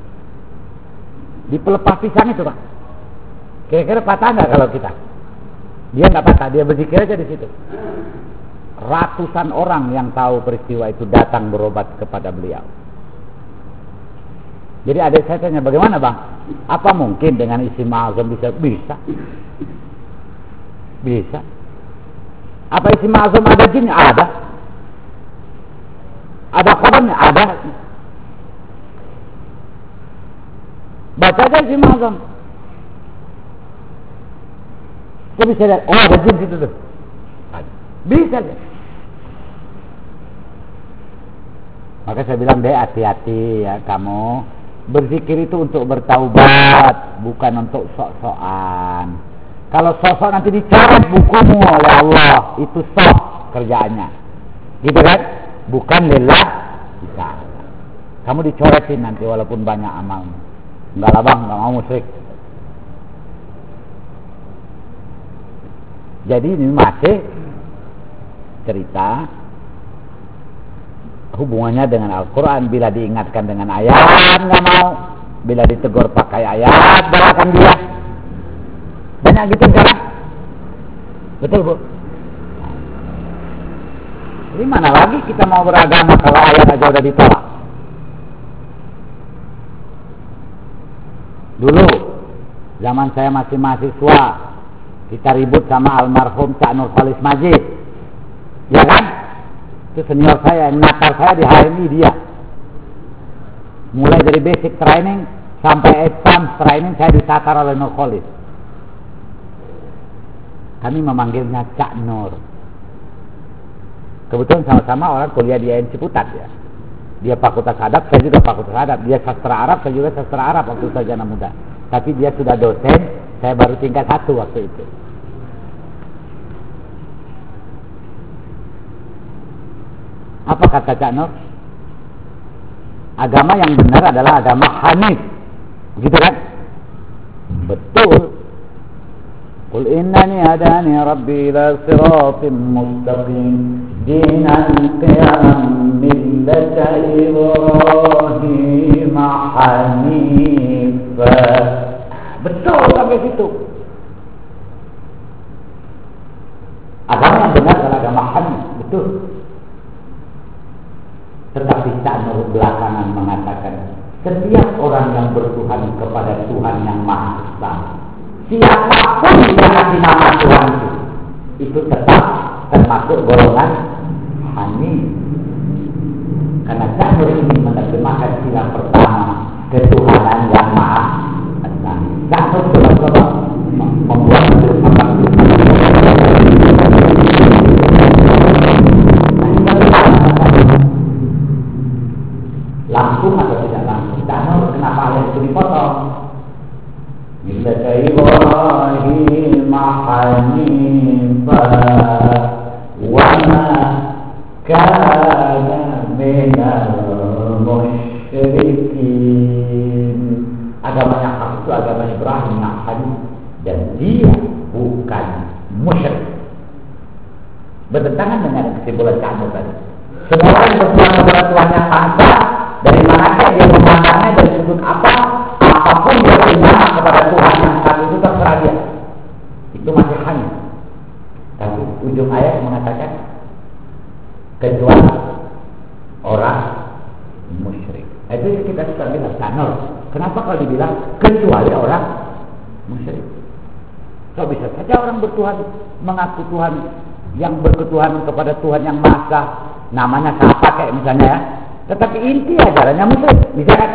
Di pelepah pisang itu Pak, kira-kira patah nggak kalau kita? Dia nggak patah, dia berzikir aja di situ. Ratusan orang yang tahu peristiwa itu datang berobat kepada beliau. Jadi adik saya tanya, bagaimana Bang? Apa mungkin dengan isim azam bisa? Bisa. Bisa. Apa isim azam ada jinnya? Ada. Ada kodamnya? Ada. Baca aja isim azam. Kok bisa lihat? Oh ada jin situ tuh. Bisa deh. Maka saya bilang deh, hati-hati ya kamu. Berzikir itu untuk bertaubat, bukan untuk sok-sokan. Kalau sok-sok nanti dicoret bukumu oleh Allah, itu sok kerjaannya. Gitu kan? Bukan lillah bisa. Kamu dicoretin nanti walaupun banyak amalmu. Enggak lah Bang, enggak mau musyrik. Jadi ini masih cerita hubungannya dengan Al-Quran. Bila diingatkan dengan ayat nggak mau, bila ditegur pakai ayat balakan dia. Banyak gitu sekarang. Betul Bu? Jadi mana lagi kita mau beragama kalau ayat aja udah ditolak? Dulu zaman saya masih mahasiswa, kita ribut sama almarhum Cak Nur Khalis Majid, ya kan? Itu senior saya, natar saya di H M I dia. Mulai dari basic training sampai advance training saya ditatar oleh Nur Khalis. Kami memanggilnya Cak Nur. Kebetulan sama-sama orang kuliah di U N Ciputat ya. Dia fakultas adab, saya juga fakultas adab. Dia sastra Arab, saya juga sastra Arab waktu saya anak muda. Tapi dia sudah dosen, saya baru tingkat satu waktu itu. Apa kata Cak Nur? Agama yang benar adalah agama Hanif. Begitu kan? Betul. Qul innani hadani rabbi ila siratim mustaqim dinan qiyaman millata Ibrahim hanifa. Betul sampai situ. Agama yang benar adalah agama Hanif. Betul. Tetapi Cak Nur belakangan mengatakan Setiap orang yang bertuhan kepada Tuhan yang Maha Esa, siapapun yang kasih nama Tuhan itu, itu tetap termasuk golongan Hanif. Karena Janur ini menerjemahkan sila pertama ketuhanan yang Maha Esa. Janur coba-coba membuat filsafat langsung atau tidak langsung. Janur kenapa ayat itu dipotong? Millata Ibrahim Hanifa wa ma kana minal musyrikin. Agama yang hak itu agama Ibrahim yang hanif, dan dia bukan musyrik. Bertentangan dengan kesimpulan Janur tadi. Semua orang bertuhan kepada Tuhan yang Esa, dari manakah dia memandangnya, dari sudut apa, apapun dia beriman kepada Tuhan yang satu itu terserah dia. Itu masih hanif. Tapi ujung ayat mengatakan kecuali orang musyrik. Itu kita suka bilang Janur. Kenapa kalau dibilang kecuali orang musyrik? So bisa saja orang bertuhan, mengaku Tuhan yang berketuhanan kepada Tuhan yang Maha Esa, namanya siapa kayak misalnya ya, tetapi inti ajarannya musyrik, bisa kan?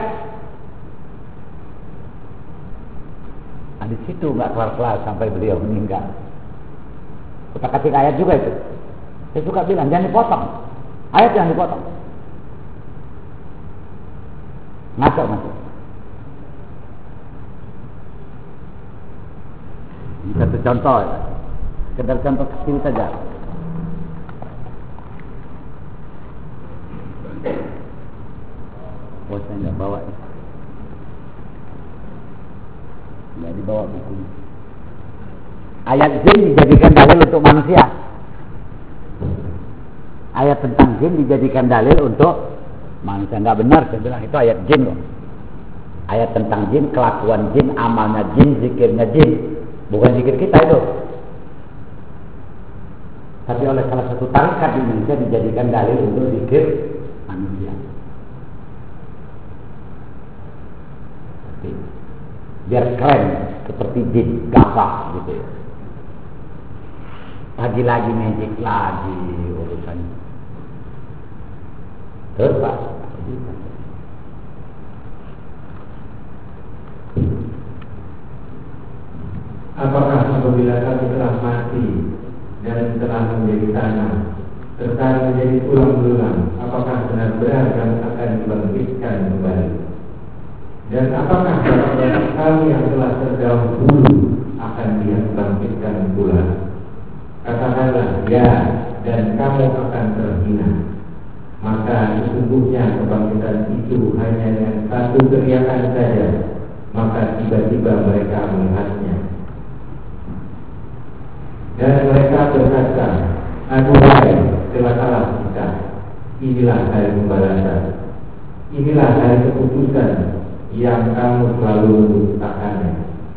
Nah, di situ nggak kelar-kelar sampai beliau meninggal. Kita kasih ayat juga itu. Saya suka bilang jangan dipotong, ayat jangan dipotong. Ngaco ngaco. Ini satu contoh, sekedar contoh kecil saja. Oh, saya nggak bawa ya. Nggak dibawa bukunya. Ayat jin dijadikan dalil untuk manusia. Ayat tentang jin dijadikan dalil untuk manusia. Nggak benar, saya bilang itu ayat jin loh. Ayat tentang jin, kelakuan jin, amalnya jin, zikirnya jin. Bukan zikir kita itu. Tapi oleh salah satu tarekat di Indonesia dijadikan dalil untuk zikir manusia. Biar keren seperti jin, gagah gitu ya. Lagi-lagi magic lagi urusannya. Terus Pak, apakah apabila kami telah mati dan telah menjadi tanah serta menjadi tulang belulang, apakah benar-benar kami akan dibangkitkan kembali? Dan apakah bapak-bapak kami yang telah terdahulu akan dibangkitkan pula? Katakanlah ya, dan kamu akan terhina. Maka sesungguhnya kebangkitan itu hanya dengan satu teriakan saja, maka tiba-tiba mereka melihatnya. Dan mereka berkata, aduhai, celakalah kita. Inilah hari pembalasan, inilah hari keputusan yang kamu selalu mendustakannya.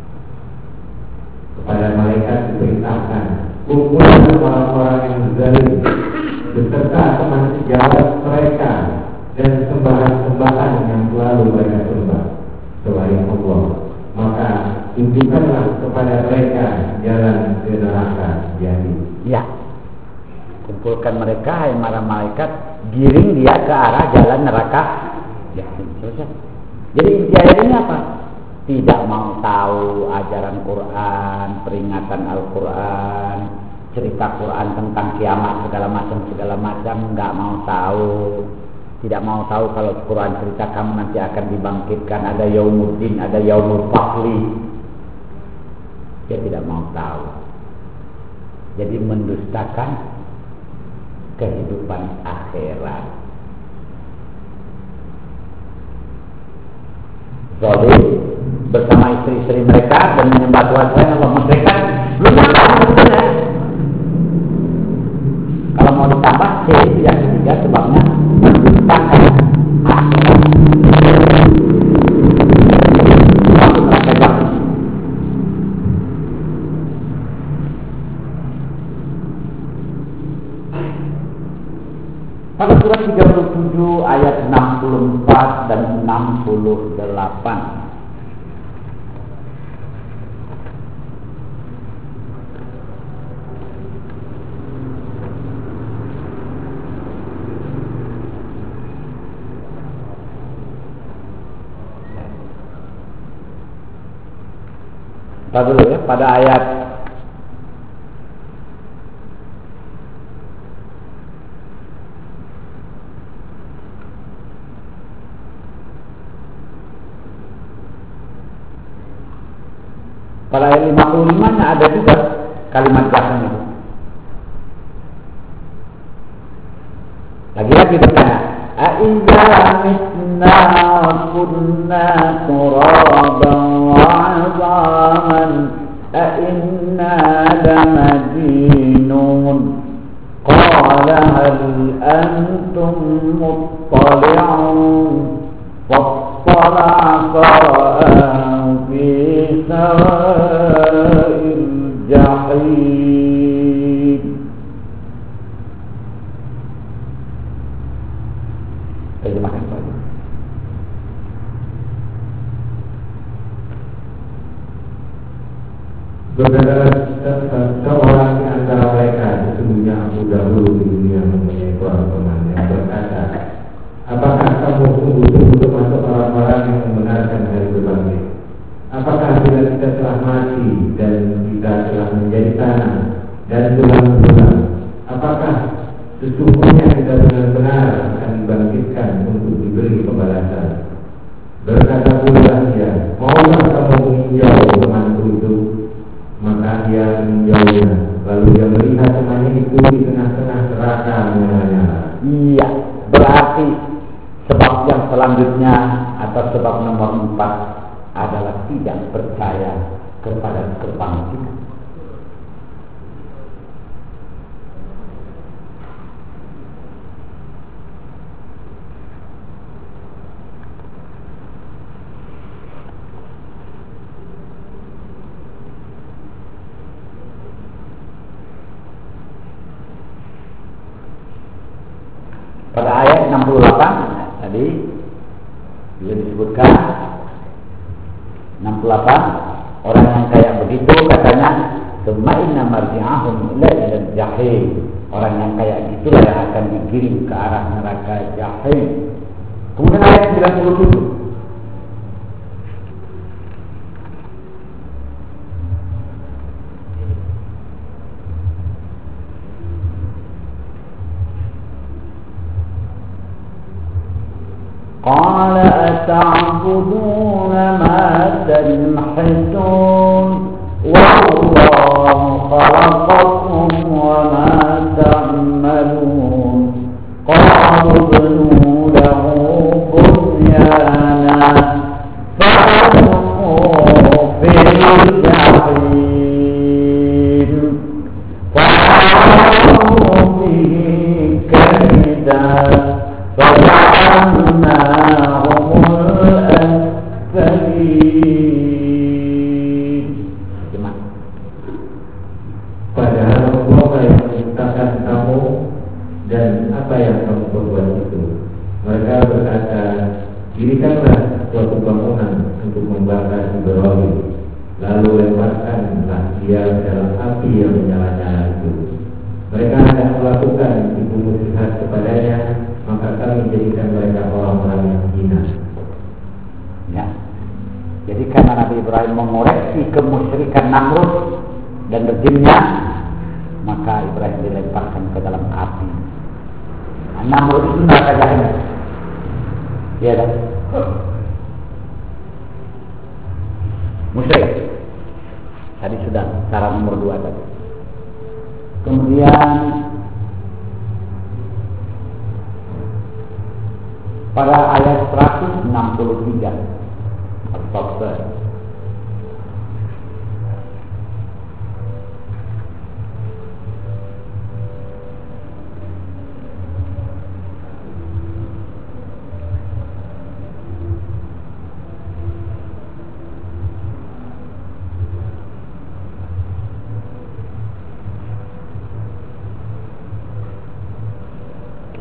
Kepada malaikat diperintahkan, kumpulan orang-orang yang zalim beserta teman sejawat mereka dan sembahan-sembahan yang selalu mereka sembah selain Allah. Maka tunjukkanlah kepada mereka jalan ke neraka jahim. Ya, kumpulkan mereka yang para malaikat, giring dia ke arah jalan neraka jahim. Selesai. Jadi inti ayat ini apa? Tidak mau tahu ajaran Quran, peringatan Al-Quran, cerita Quran tentang kiamat segala macam segala macam, nggak mau tahu. Tidak mau tahu kalau Quran cerita kamu nanti akan dibangkitkan, ada Yaumuddin, ada Yaumul Fasli. Dia tidak mau tahu. Jadi mendustakan kehidupan akhirat. Zalim bersama istri-istri mereka dan menyembah Tuhan selain Allah, mereka belum tahu sebetulnya. Kalau mau ditambah C yang ketiga sebabnya mendustakan akhirat. Pada surat tiga puluh tujuh ayat enam puluh empat dan enam puluh delapan. Kita dulu ya, pada ayat pada ayat lima puluh lima nya ada juga kalimat jahannam. Lagi-lagi bertanya, "A'iza mitna wa kunna turaban wa 'idhaman a'inna lamadinun?" Qala hal antum muttali'un fattala'a fara'ahu fi sawa'il jahim. Terjemahkan saja. Berkatalah seorang di antara mereka, sesungguhnya aku dahulu di dunia mempunyai seorang teman yang berkata, apakah kamu sungguh-sungguh termasuk orang-orang yang membenarkan hari berbangkit? Apakah bila kita telah mati dan kita telah menjadi tanah dan tulang-tulang, apakah sesungguhnya kita benar-benar akan dibangkitkan untuk diberi pembalasan? Berkata pula dia, maulah kamu meninjau temanku itu? Maka dia meninjaunya, lalu dia melihat temannya itu di tengah-tengah neraka menyala-nyala. Iya, berarti sebab yang selanjutnya atau sebab nomor empat adalah tidak percaya kepada kebangkitan. Pada ayat enam puluh delapan tadi juga disebutkan enam puluh delapan, orang yang kayak begitu katanya tsumma inna marji'ahum ila ilal jahim. Orang yang kayak gitulah yang akan digiring ke arah neraka jahim. Kemudian ayat sembilan puluh tujuh, qala ata'buduna ma tanhitun wallahu khalaqakum wa ma ta'malun. Qalu bnu lahu bunyana fa'alqu fil jahim fa'alqu bihi kaidan fa'annahumul asfalin. Padahal Allah yang menciptakan kamu dan apa yang kamu perbuat itu. Mereka berkata, dirikanlah suatu bangunan untuk membakar Ibrahim, lalu lemparkanlah dia dalam api yang menyala-nyala itu. Mereka hendak melakukan tipu muslihat kepadanya, maka kami jadikan mereka orang-orang yang hina. Ya. Jadi karena Nabi Ibrahim mengoreksi kemusyrikan Namrud dan rejimnya, maka Ibrahim dilemparkan ke dalam api. Nah, Namrud itu neraka jahannam. Ya kan? Musyrik. Tadi sudah cara nomor dua tadi. Kemudian pada ayat seratus enam puluh tiga Al-Fatihah.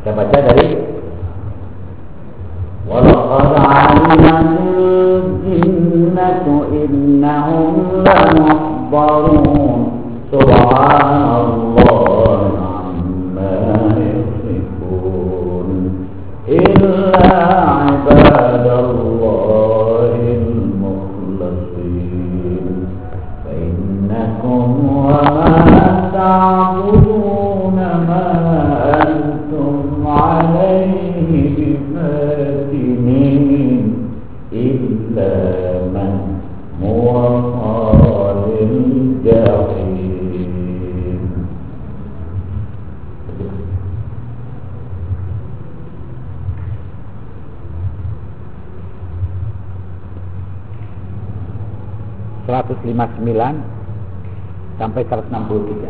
Kita baca dari walaqad alimatil jinnatu innahum lamuhdarun subhanallah amma yasifun illa ibadallahil mukhlasin fa innakum wa ma ta'buduna ma antum alaihi bifatinin illa man muwafalil jahim. seratus lima puluh sembilan sampai seratus enam puluh tiga.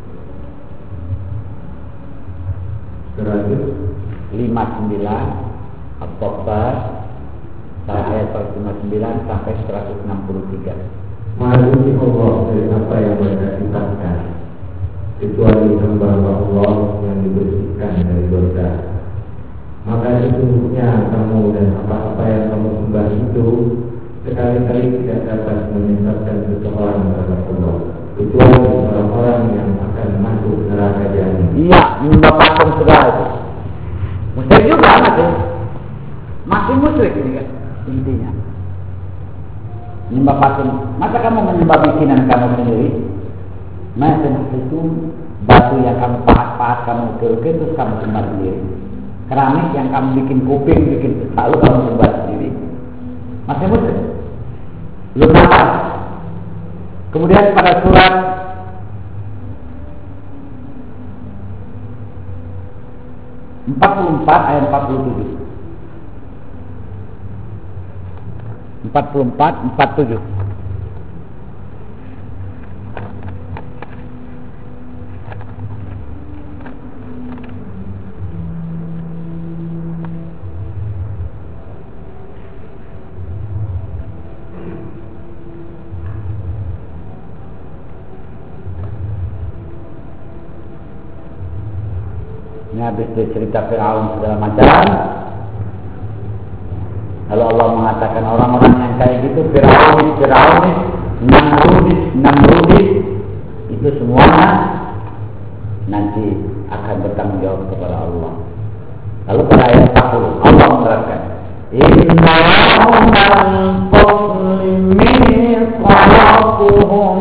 seratus lima puluh sembilan At-Taubah ayat seratus lima puluh sembilan sampai seratus enam puluh tiga. Maha Allah dari apa yang mereka sifat kecuali hamba Allah yang dibersihkan dari dosa. Maka sesungguhnya kamu dan apa-apa yang kamu sembah itu sekali-kali tidak dapat menyesatkan seseorang terhadap Allah, kecuali orang-orang yang akan masuk neraka jahanam. Iya, menyembah patung segala itu. Musyrik juga masih, masih musyrik ini kan intinya. Menyembah patung. Masa kamu menyembah bikinan kamu sendiri? Masa itu batu yang kamu pahat-pahat kamu ukir-ukir terus kamu sembah sendiri. Keramik yang kamu bikin kuping, bikin selalu kamu sembah sendiri. Masih musyrik. Belum nampak. Kemudian pada surat empat puluh empat ayat empat puluh tujuh. empat puluh empat empat puluh tujuh. Ini habis dia cerita Fir'aun segala macam. Lalu Allah mengatakan orang-orang yang kayak gitu, Fir'aunis, Fir'aunis, Namrudis, Namrudis, itu semuanya nanti akan bertanggung jawab kepada Allah. Lalu pada ayat empat puluh Allah menerangkan, Inna yawmal fasli miqatuhum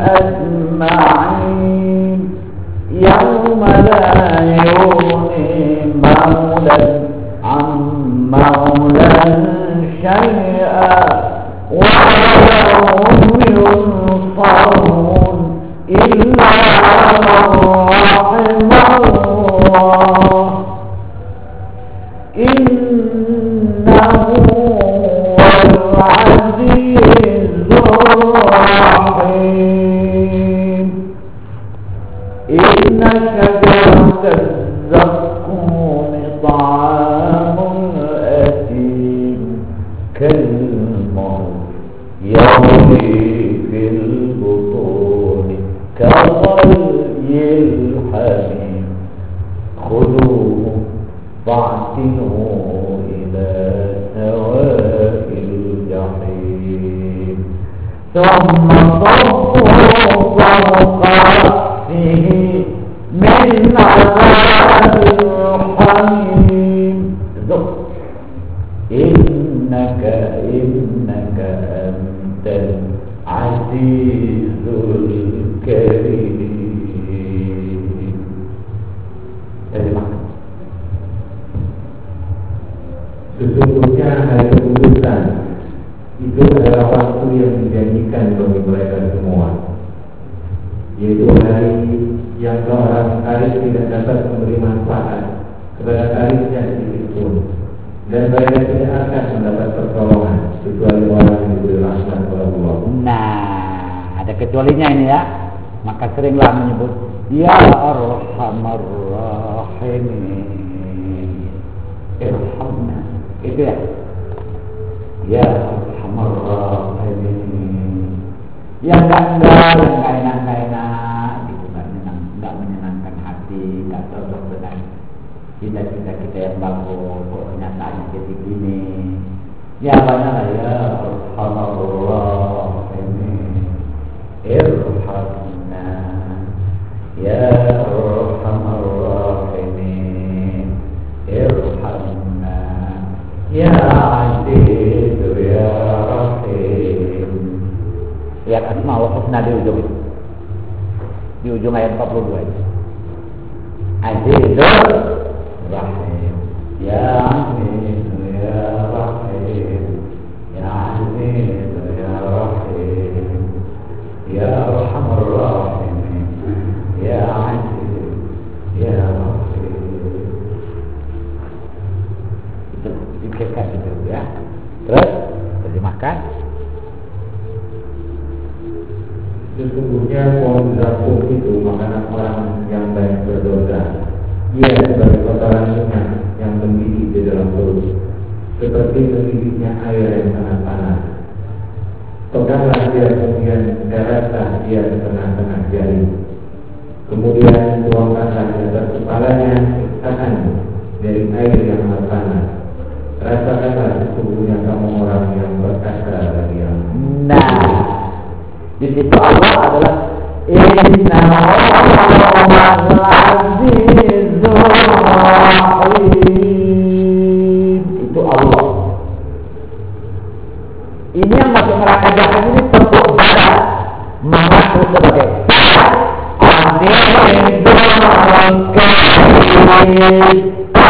ajma'in yawma la yughni maulan am maulan syai'a wa lahum yunsarun illa rahimallah innahu wal azizur rahim. Inna syajarataz zaqqum ta'amul atim kalmaut yawmi fil butuni kaghalyil hamim khuduhu fa'tinuhu ila sawa'il jahim thumma sabbu fawqa ra'sihi min 'adzabil hamim. Innaka innaka antal azizul karim. Terima kasih. Sesungguhnya hari keputusan itu adalah waktu yang dijanjikan bagi mereka semua, yaitu hari yang seorang karib tidak dapat memberi manfaat kepada karibnya sedikit pun, dan mereka tidak akan mendapat pertolongan kecuali orang yang diberi rahmat oleh Allah. Nah, ada kecualinya ini ya. Maka seringlah menyebut Ya Arhamar Rahimin, irhamna. Itu ya. Ya Arhamar Rahimin. Yang enggak, yang enggak enak-enak gitu, enggak menyenang, enggak menyenangkan hati, enggak cocok dengan cita-cita kita yang bagus, kok kenyataannya jadi gini. Ya banyak lah ya. Alhamdulillah ini irhamna ya arhamar rahimin irhamna ya aziz ya rahim. Lihat Asmaul Husna di ujung itu, di ujung ayat empat puluh dua itu. Azizur Rahim ya aziz ya rahim ya aziz ya rahim ya arhamar rahimin ya aziz ya rahim. Itu dipikirkan itu ya. Terus terjemahkan. Sesungguhnya pohon zakum itu makanan orang yang banyak berdosa. Ia sebagai kotoran sungai yang mendidih di dalam perut, seperti mendidihnya air yang sangat panas. Peganglah dia, kemudian deretlah dia di tengah-tengah jari. Kemudian tuangkanlah di atas kepalanya siksaan dari air yang sangat panas. Rasakanlah sesungguhnya kamu orang yang berkata bagi yang nah, di situ Allah adalah Inna Allahul Azizur Rahim. Itu Allah. Ini yang masuk neraka jahanam ini tepuk badan mengaku sebagai Azizur Rahim.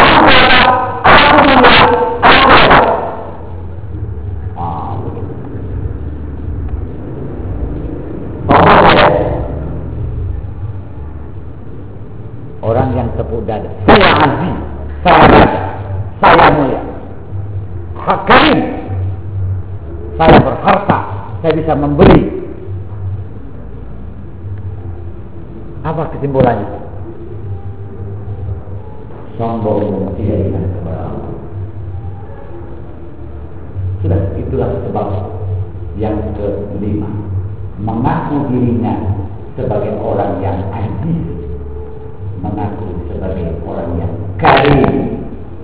Orang yang tepuk dada, saya aziz, saya raja, saya mulia, hakim, saya berharta, saya bisa memberi. Apa kesimpulannya? Sombong, tidak ingat kepada Allah. Sudah, itulah sebab yang kelima, mengaku dirinya sebagai orang yang aziz, mengaku sebagai orang yang karim.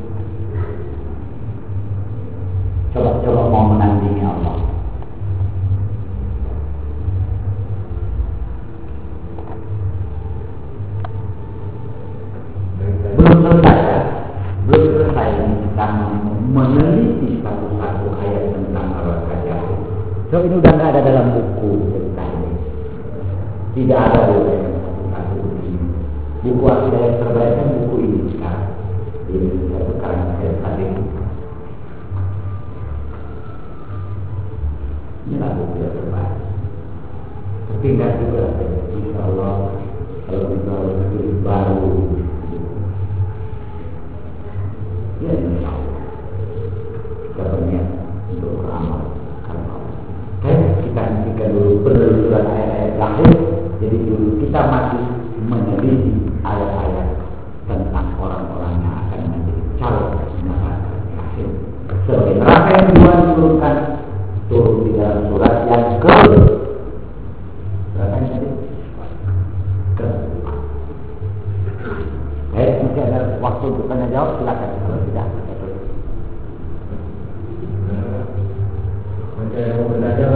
Coba-coba mau menandingi Allah. Belum selesai ya, belum selesai ini kita meneliti satu-satu ayat tentang neraka jahanam. So ini udah nggak ada dalam buku cerita ini, tidak ada buku. Buku akidah yang terbaik kan buku ini sekarang. Ini satu karang saya tadi. Inilah buku yang terbaik. Tapi nggak juga, insya Allah kalau kita tulis baru, ya insya Allah kita berniat untuk beramal. Kalau kita hentikan dulu penelusuran ayat-ayat lahir. Jadi dulu kita masih meneliti ayat-ayat tentang orang-orang yang akan menjadi calon neraka akhir. Sebagai neraka yang dua diturunkan turun di dalam surat yang ke berapa ini? Ke. Baik, masih ada waktu untuk tanya jawab, silakan. Kalau tidak, betul. Macam yang mau belajar.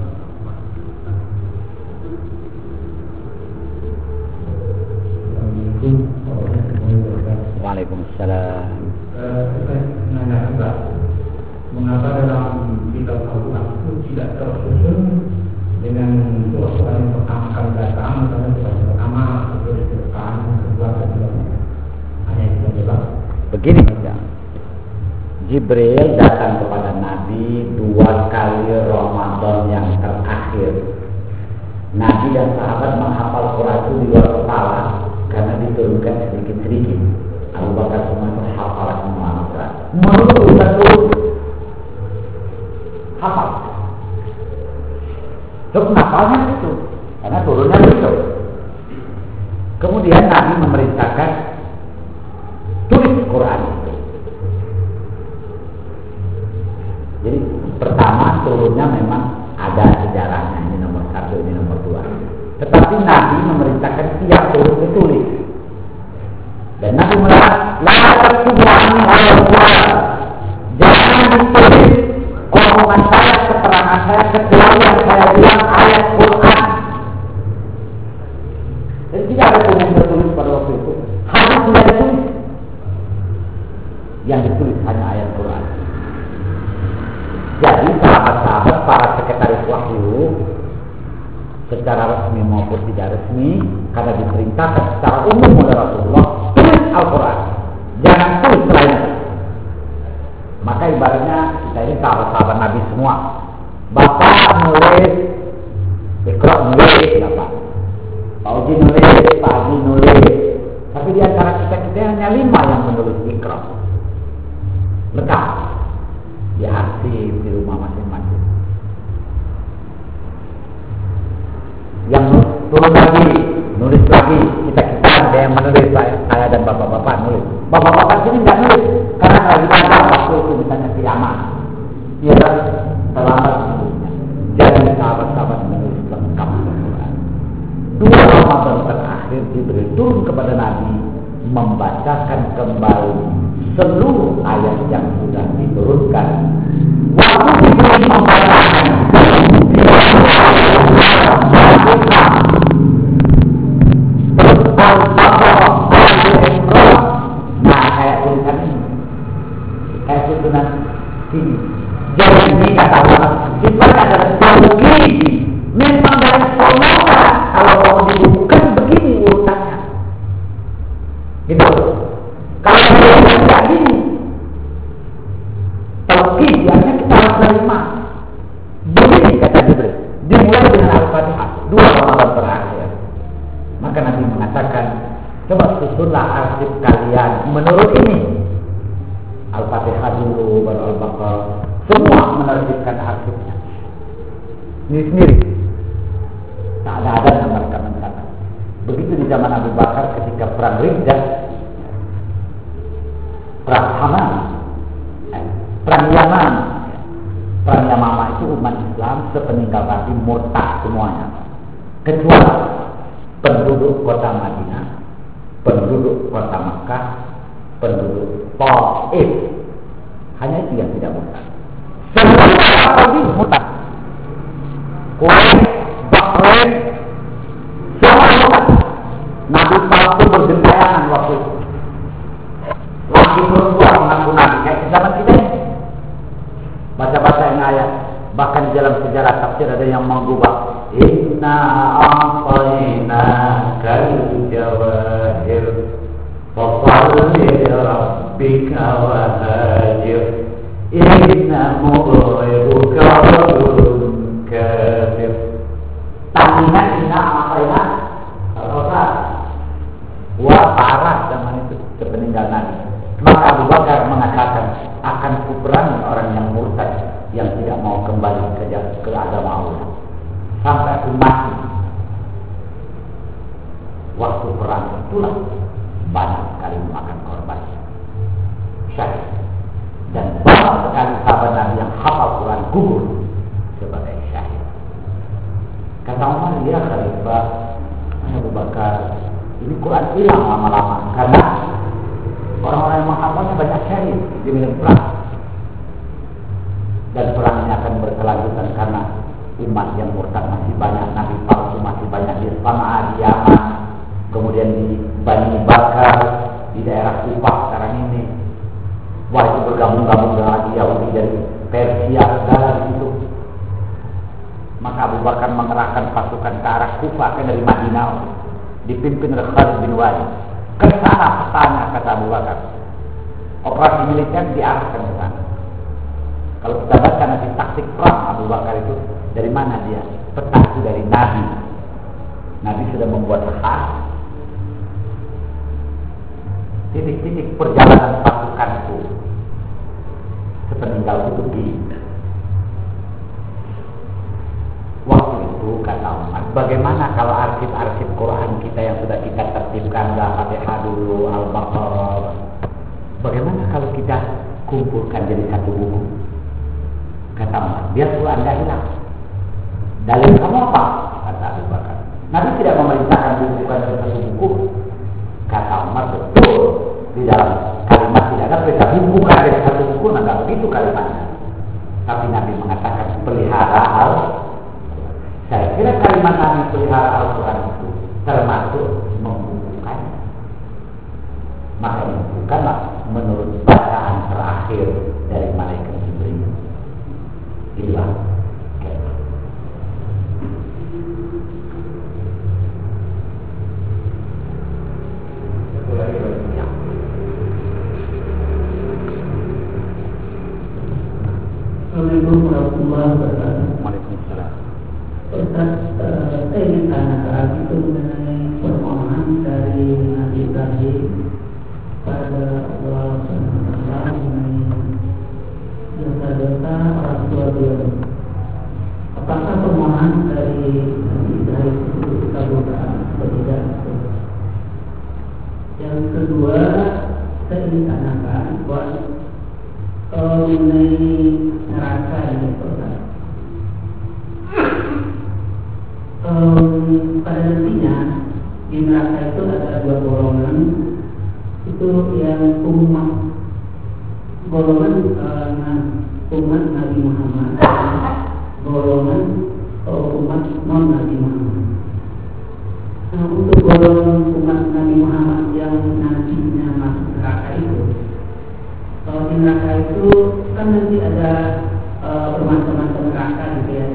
Waalaikumsalam. Saya nanya juga, mengapa dalam kitab Al-Quran itu tidak tersusun dengan surat yang pertama kali datang, misalnya surat pertama, surat pertama, kedua, ketiga, hanya itu saja. Begini saja. Jibril datang kepada Nabi dua kali Ramadan yang terakhir. Nabi dan sahabat menghafal Quran itu di luar kepala karena diturunkan sedikit-sedikit. Abu Bakar semua itu hafal semua Al-Quran. Menurut Ustaz turun hafal. Terus hafalnya itu karena turunnya begitu. Kemudian Nabi memerintahkan tulis Quran itu. Jadi pertama turunnya memang ada sejarahnya, ini nomor satu, ini nomor dua. Tetapi Nabi memerintahkan tiap turun ditulis. Dan Nabi melarang la taktubu anni al-Quran. Jangan ditulis omongan saya, keterangan saya kecuali yang saya bilang ayat Quran. Dan tidak ada pun yang tertulis pada waktu itu. Hadis tidak ditulis. Yang ditulis hanya ayat Quran. Jadi sahabat-sahabat para sekretaris wahyu secara resmi maupun tidak resmi, karena diperintahkan secara umum oleh Rasulullah, tulis Al-Quran, jangan tulis lainnya. Maka ibaratnya kita ini sahabat-sahabat Nabi semua. Bapak nulis, Iqra nulis, Bapak Pak Uji nulis, Pak Haji nulis. Tapi di antara kita-kita hanya lima yang menulis Iqra. Lengkap di arsip di rumah masing-masing. Yang turun lagi, nulis lagi, kita-kita ada yang menulis, saya, saya dan bapak-bapak nulis. Bapak-bapak sini nggak nulis karena lagi ada waktu itu misalnya kiamat, ya kan, terlambat menulisnya. Jadi sahabat-sahabat menulis lengkap Al-Quran. Dua Ramadan terakhir Jibril turun kepada Nabi membacakan kembali seluruh ayat yang sudah diturunkan. Waktu Jibril membacakan terus Al-Baqarah, Al-Imran. Nah, kayak tulisan ini, kayak tulisan sini. Jadi ini kata Allah, sifatnya adalah tauhid. Memang dari semula kalau mau dibuka begini urutannya. Gitu. Kalau mau tidak gini, tauhid biasanya kita harus terima. Begini kata Jibril. Dimulai dengan Al-Fatihah, dua Ramadan terakhir. Maka Nabi mengatakan, coba susunlah arsip kalian menurut ini. Al-Fatihah dulu, baru Al-Baqarah. Semua menerbitkan arsipnya. Ini sendiri. Tak ada ada yang mereka mencatat. Begitu di zaman Abu Bakar ketika perang Riddah, perang Haman, eh, perang Yaman. Perang Yamama itu umat Islam sepeninggal Nabi murtad semuanya, kecuali penduduk kota Madinah, penduduk kota Makkah, penduduk Taif. Hanya itu yang tidak murtad. Semua orang murtad. Quraisy, Bahrain, semua murtad. Nabi palsu bergentayangan waktu itu. Laki perempuan mengaku Nabi kayak zaman kita ini. Baca-baca yang ayat. Bahkan di dalam sejarah tafsir ada yang mengubah, Inna a'tayna kal jawahir fasalli rabbika wa hajir inna mu'ribuka rajulun kafir. Tandingan inna a'tayna al-rasa. Wah, parah zaman itu sepeninggal Nabi. Maka Abu Bakar mengatakan, akan kuperangi orang yang murtad, yang tidak mau kembali ke, ke agama Allah sampai aku mati. Waktu perang itulah banyak sekali memakan korban syahid, dan banyak sekali sahabat Nabi yang hafal Quran gugur sebagai syahid. Kata Umar, ya Khalifah Abu Bakar, ini Quran hilang lama-lama karena orang-orang yang menghafalnya banyak syahid di medan perang. Dan perangnya akan berkelanjutan karena umat yang murtad masih banyak, Nabi palsu masih banyak di Sana'a, di Yaman, kemudian di Bani Bakar, di daerah Kufah sekarang ini. Wah, itu bergabung-gabung dengan Yahudi dari Persia segala di situ. Maka Abu Bakar mengerahkan pasukan ke arah Kufah, kan dari Madinah, dipimpin oleh Khalid bin Walid. Ke sana petanya, kata Abu Bakar. Operasi militer diarahkan ke sana. Kalau kita baca nanti taktik perang Abu Bakar itu, dari mana dia? Peta itu dari Nabi. Nabi sudah membuat khas titik-titik perjalanan pasukanku sepeninggal itu begini. Waktu itu kata Umar, bagaimana kalau arsip-arsip Quran kita yang sudah kita tertibkan, Al-Fatihah dulu, Al-Baqarah, bagaimana kalau kita kumpulkan jadi satu buku? Kata Umar, biar Quran tidak hilang. Dalil kamu apa? Kata Abu Bakar, Nabi tidak memerintahkan dibukukan satu buku. Kata Umar, betul, di dalam tapi bukan dari satu buku, nggak begitu kalimatnya. Tapi Nabi mengatakan pelihara al. Saya kira kalimat Nabi pelihara Al-Quran itu termasuk membukukannya. Maka bukanlah menurut bacaan terakhir dari malaikat Jibril. Itulah. Assalamualaikum warahmatullahi wabarakatuh. Waalaikumsalam. Ustaz, uh, saya ingin tanyakan itu mengenai permohonan dari Nabi Ibrahim pada Allah subhanahu wa taala mengenai dosa-dosa orang tua beliau. Apakah permohonan dari Nabi Ibrahim itu dikabulkan atau tidak? Yang kedua, saya ingin tanyakan bahwa Uh, mengenai neraka ini, Ustaz. Um, pada nantinya di neraka itu ada dua golongan. Itu yang umat golongan uh, umat Nabi Muhammad, golongan uh, umat non Nabi Muhammad. Nah, untuk golongan umat Nabi Muhammad yang nantinya masuk neraka itu, kalau di neraka itu kan nanti ada uh, bermacam-macam neraka gitu ya,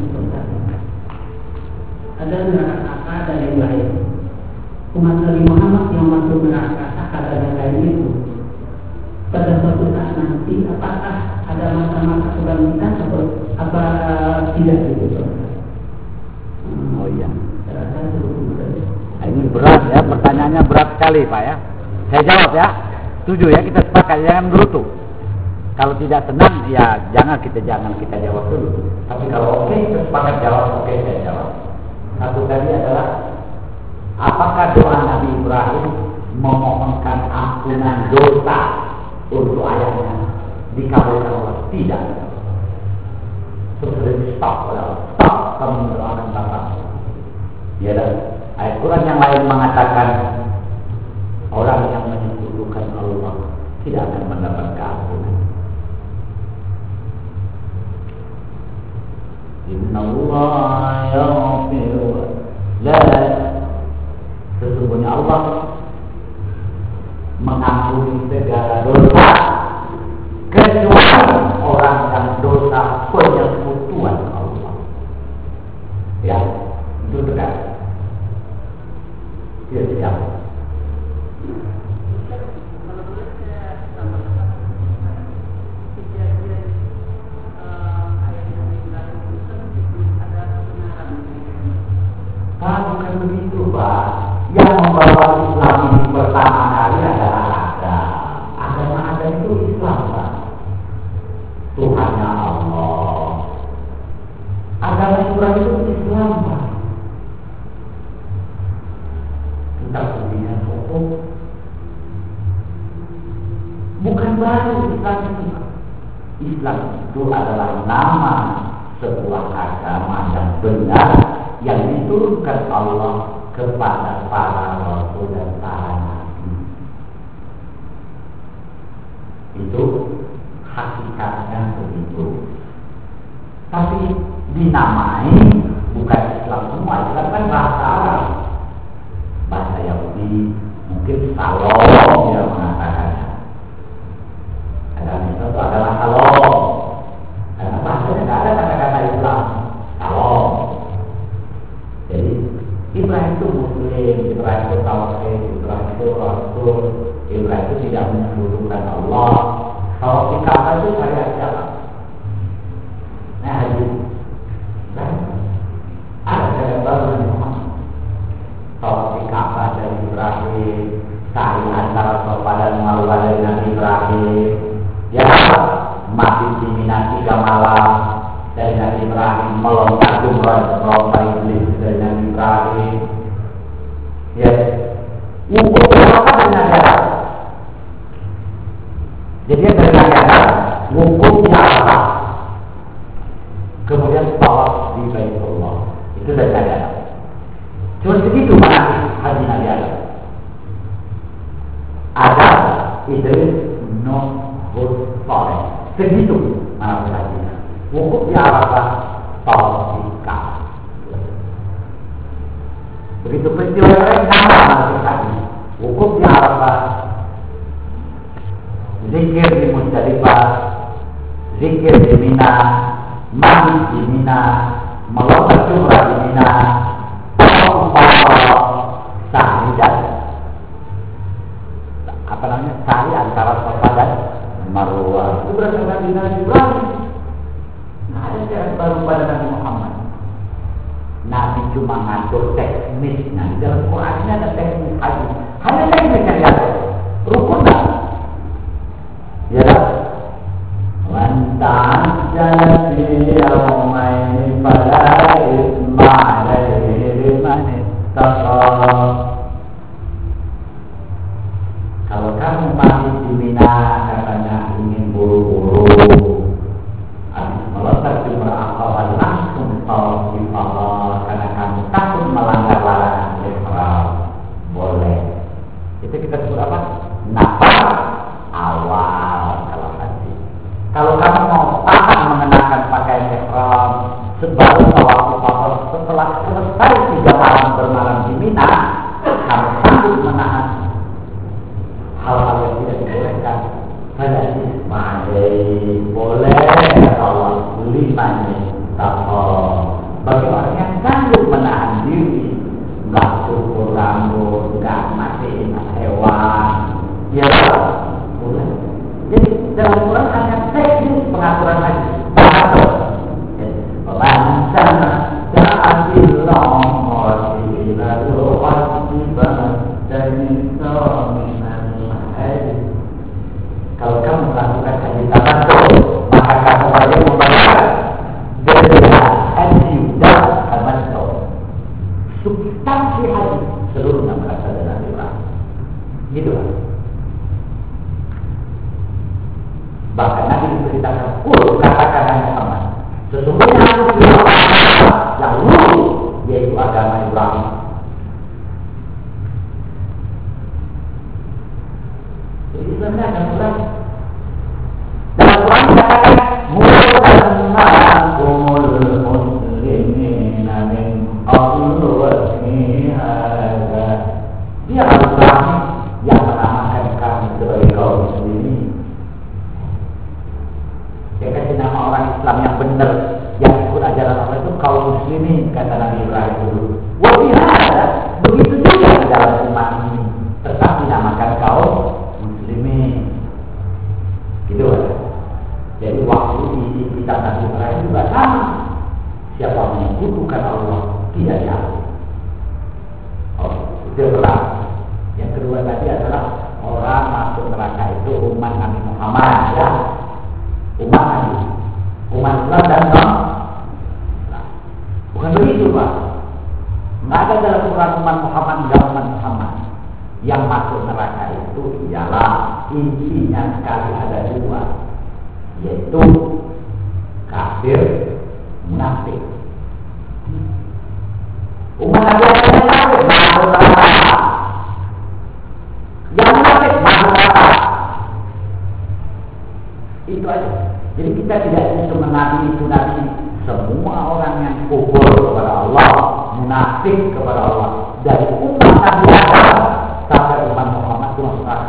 ada neraka Saka dan yang lain. Umat Nabi Muhammad yang masuk neraka Saka dan yang lain itu pada suatu saat nanti apakah ada masa-masa kebangkitan atau apa uh, tidak gitu? Hmm, Oh iya. saya rasa cukup. Nah, ini berat ya, pertanyaannya berat sekali Pak ya. Saya jawab ya. Setuju ya, kita sepakat, jangan gerutu. Kalau tidak senang ya jangan kita jangan kita jawab dulu. Tapi kalau oke kita sepakat jawab, oke saya jawab. Satu tadi adalah apakah doa Nabi Ibrahim memohonkan ampunan dosa untuk ayahnya dikabulkan Allah? Tidak. Sudah di stop oleh Allah. Stop kamu mendoakan bapak. Ya dan ayat Quran yang lain mengatakan orang yang menyekutukan Allah tidak akan mendapat keampunan. Inna Allah yaghfiru la, sesungguhnya Allah mengampuni segala dosa kecuali orang yang dosa penyekutuan Allah. Ya, itu tegas. Dia siap. Bukan begitu Pak. Yang membawa Islam ini pertama kali adalah agama. Agama ada itu Islam Pak. Tuhannya Allah. Agama Ibrahim itu Islam Pak. Kita punya hukum. Bukan baru Islam itu Pak. Islam itu adalah nama sebuah agama yang benar yang diturunkan Allah kepada para rasul dan para nabi. Itu hakikatnya begitu. Tapi dinamai bukan Islam semua. Islam kan bahasa Arab, bahasa Yahudi, mungkin Salom yang mengatakannya. Agama Islam itu adalah Salom. Karena bahasanya tidak ada kata-kata Islam. Salom. Jadi Ibrahim itu Muslim, Ibrahim itu Tauhid, Ibrahim itu Rasul, Ibrahim itu tidak menyebutkan Allah. Kalau di Ka'bah itu syariat siapa? Nah haji, kan? Ada syariat baru Nabi Muhammad. Kalau di Ka'bah dari Ibrahim, sa'i antara Safa dan Marwah dari Nabi Ibrahim, ya mati di Mina tiga malam dari Nabi Ibrahim, melontar jumrah melontar iblis dari Nabi Ibrahim. Ya, wukuf berapa dari Nabi Adam? Jadi dari Nabi Adam, wukufnya apa? Kemudian tawaf di Baitullah, itu dari Nabi Adam. Cuma segitu mana haji Nabi Adam. Adam, Idris, Nuhud Soleh. Segitu mana berarti. Wukuf di Arafah Taufika. Begitu peristiwa yang lain sama berarti. Wukuf di Arafah, zikir di Muzdalifah, zikir di Mina, mandi di Mina, melontar jumrah di Mina, sahri dan apa namanya sahri antara Safa dan Marwah. Itu berdasarkan di Nabi Ibrahim. Nah, ada cara baru pada Nabi Muhammad. Nabi cuma ngatur teknis. Nah, di dalam Quran ini ada teknis haji. Hanya teknis yang diatur. Rukun tak? Ya tak? Wanta'an jalasi yawmaini fala isma alaihi liman ittaqa. Kalau kamu masih di Mina katanya ingin buru-buru, habis melontar jumrah Aqabah langsung tawaf ifadah karena kamu takut melanggar larangan ihram, boleh. Itu kita sebut apa? Nafar awal kalau haji. Kalau kamu mau tahan mengenakan pakaian ihram sebaru tawaf ifadah setelah selesai tiga malam bermalam di Mina, kamu sanggup menahan hal-hal yang tidak dibolehkan. Pada ismail boleh kata Allah limanya takut. Bagi orang yang sanggup menahan diri, nggak cukur rambut, nggak matiin hewan, ya boleh. Jadi dalam Quran hanya teknis pengaturan haji. Bahasa Pembahasan Da'atillah Wa'atilah Wa'atibah Dan kalau kamu melakukan haji tamattu, maka kamu wajib membayar denda haji dan tamattu. Substansi haji seluruhnya berasal dari Nabi Ibrahim. Gitu lah. Bahkan Nabi diberitakan, "Kul katakan hanya Muhammad, sesungguhnya aku punya agama yang lurus, yaitu agama Ibrahim." Jadi Islamnya akan pulang. Dalam Quran dikatakan mu'tammakumul muslimina min qablu wa fi hadza. Dia Al-Quran yang menamakan kami sebagai kaum muslimin. Dia kasih nama orang Islam yang benar, yang ikut ajaran Allah itu kaum muslimin, kata Nabi Ibrahim dulu. Wa fi hadza, begitu juga di dalam umat ini tetap dinamakan kaum muslimin. Gitu kan? Jadi waktu isi kitab Nabi Ibrahim juga sama. Siapa menyekutukan Allah tidak diampuni. Oh, itu berat. Yang kedua tadi adalah orang masuk neraka itu umat Nabi Muhammad, ya. Umat Nabi, umat Islam dan non. Nah, bukan begitu Pak. Nggak ada dalam Quran umat Muhammad dan umat Muhammad. Yang masuk neraka itu ialah intinya sekali ada dua, yaitu kafir, munafik. Umat Nabi yang kafir masuk neraka, yang munafik masuk neraka. Itu aja. Jadi kita tidak bisa mengaji itu nanti semua orang yang kufur kepada Allah, munafik kepada Allah dari umat Nabi Adam sampai umat Muhammad itu masuk neraka.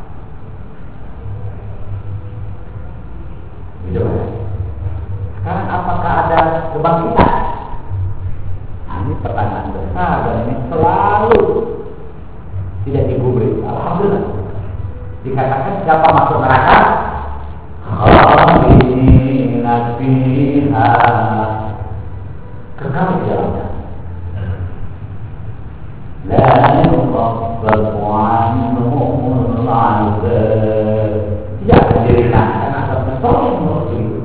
Gitu kan? Sekarang apakah ada kebangkitan? Nah, ini pertanyaan besar dan ini selalu tidak digubris. Alhamdulillah. Dikatakan siapa masuk neraka? Khalidina fiha, kekal di dalamnya. La yukhaffafu anhumul 'adzab, tidak akan diringankan azabnya. Tolong mengerti itu.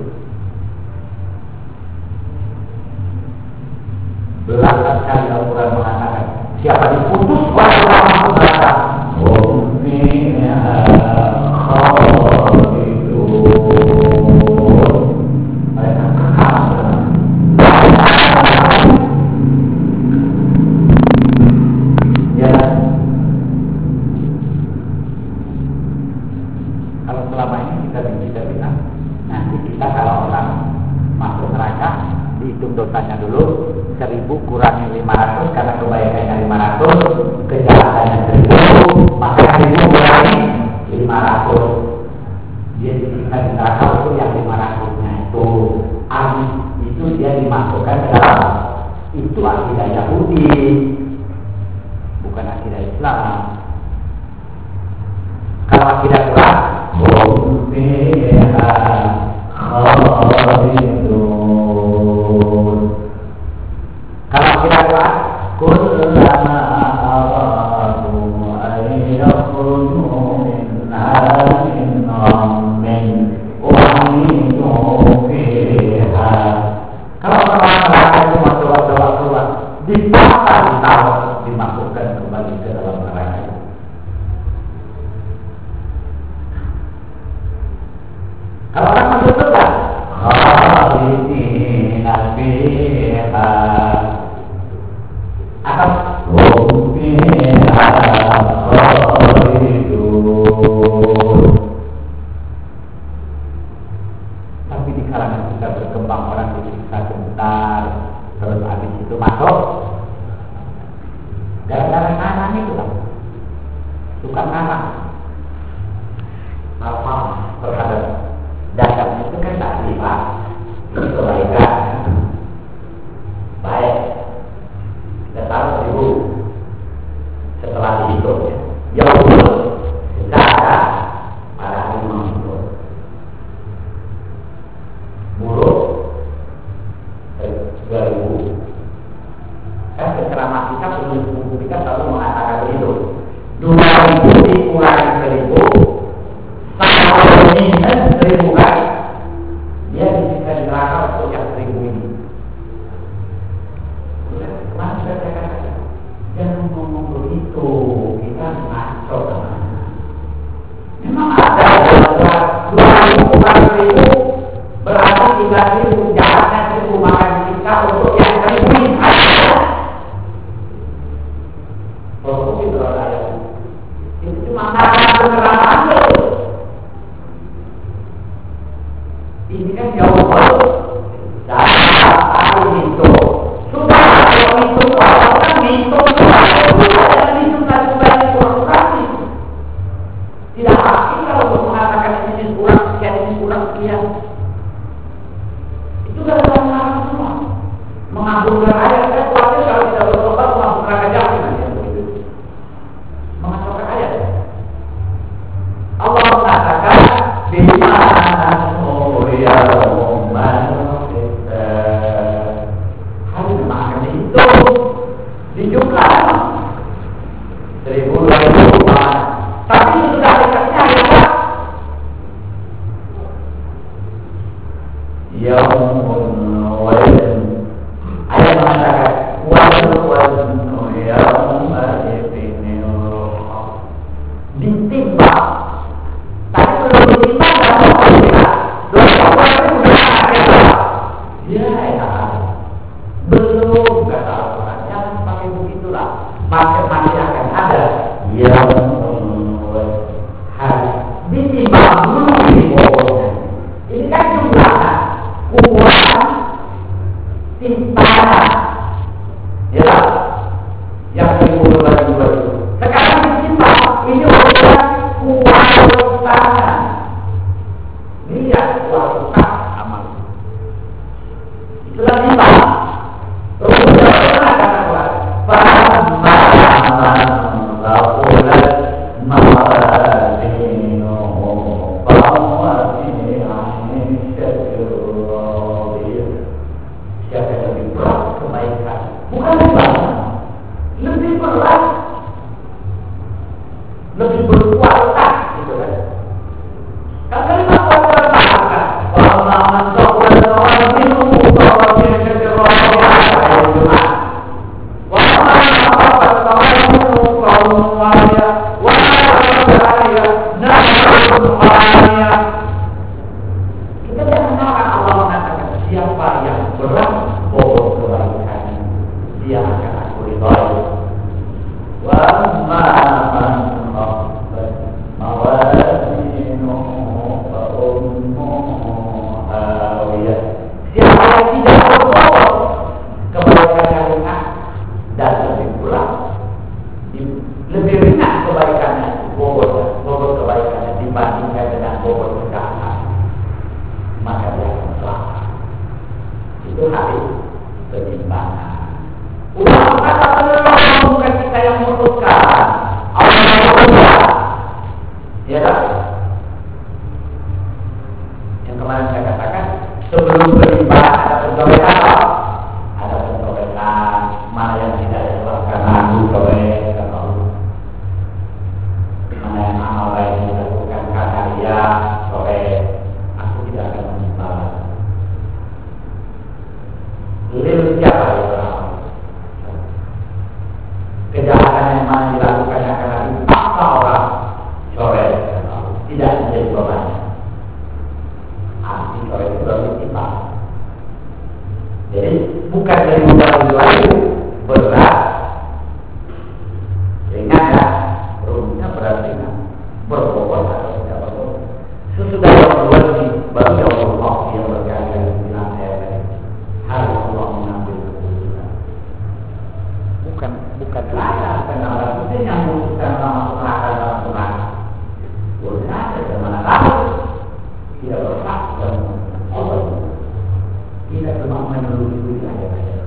Belasan kali Al-Quran mengatakan siapa diputus oleh Allah masuk neraka, hum fiha khalidun, mereka kekal. Kalau selama ini kita kita bilang, nanti kita kalau orang masuk neraka dihitung dosanya dulu, seribu kurangi lima ratus karena kebaikannya lima ratus, kejahatannya seribu, maka seribu kurangi lima ratus. Dia disiksa di neraka itu yang lima ratusnya itu, habis itu dia dimasukkan ke dalam. Itu akidah Yahudi, bukan akidah Islam. Kalau akidah Quran, hum fiha khalidun. Kalau akidah Quran, kullama aradu an yakhruju minha min ghammin u'idu fiha. Kalau orang neraka itu masuk keluar dipaksa ditaruh, dimasukkan kembali ke dalam neraka. Kalau orang masuk surga, khalidina fiha, akan hum fiha khalidun. Tapi di kalangan kita berkembang orang disiksa sebentar, terus habis itu masuk. Gara-gara kanan itu lah, suka kanan, apa terhadap dasarnya itu kan tak lipat, itu kebaikan, baik. Kita taruh seribu, setelah dihitung, ya Allah, tidak ada para imam itu buruk dua ribu. Kan ceramah kita, penulis buku kita selalu mengatakan begitu. Dua ribu dikurangi seribu, sama minus seribu kali. Dia disiksa di neraka untuk yang seribu ini. Kemarin saya katakan, jangan ngomong begitu, kita ngaco. Memang ada dua ribu kali seribu, berarti tiga ribu jahatnya seribu makan disiksa untuk yang seribu ini. Kalau itu ada itu cuma karena penerapan itu. Ini kan jauh banget. Saya itu sudah kalau itu orang itu sudah ada di sudah sudah dikurang-kurangi. Tidak pasti kalau untuk mengatakan ini kurang sekian ini kurang sekian. Itu kan orang semua mengabulkan ayat. Saya khawatir kalau tidak bertobat mengabulkan kerajaan nanti. Mengatakan ayat Allah mengatakan bima'anu yawman hisab. Hari makan itu dijumlah seribu dua ribu, tapi itu sudah dekatnya ya yawmun wazn. Ayat mengatakan wazn wazn yawman ditimbang, tapi belum ditimbang dan mau ditimbang. Dosa orang itu sudah ada. Ya, ya, belum kata Al-Quran. Jangan pakai begitulah. Maka masih akan ada yang harus ditimbang dulu di bawahnya. Ini kan jumlahnya ukuran timbangan, ya, yang seribu dua ribu. Sekarang ditimbang. Ini urusan kualitas. Lihat kualitas amal. Itulah lima. Rumusnya mana kata Quran? Fahamman laqulat mawazinu fawazinu syakir. Siapa yang lebih berat kebaikan? Bukan lebih banyak, lebih berat, lebih berkualitas, gitu kan? bobot kejahatan, maka dia akan celaka. Itu hari penyimpangan. Ulama kata belum, bukan kita yang memutuskan. Allah yang memutuskan. Ya tak? Yang kemarin saya katakan, sebelum penyimpangan ada pencoretan, ada pencoretan, mana yang tidak dilakukan aku corek, mana yang amal lain dilakukan karena dia corek, aku tidak akan menyimpan. Lil siapa itu? Kejahatan yang mana dilakukannya karena dipaksa orang corek, tidak menjadi beban. Arti corek itu berarti timbang. Jadi bukan dari modal lain berat, ringan ya, rumahnya berat ringan, berbobot atau tidak berbobot. Sesudah yang kedua ini baru yang Allah yang berkali-kali bilang ayat harus Allah mengambil keputusan. Bukan bukan saya karena orang itu yang memutuskan orang masuk neraka dalam neraka. Boleh saja kemana tahu tidak berhak dan Allah tidak cuma menurut wilayah saja.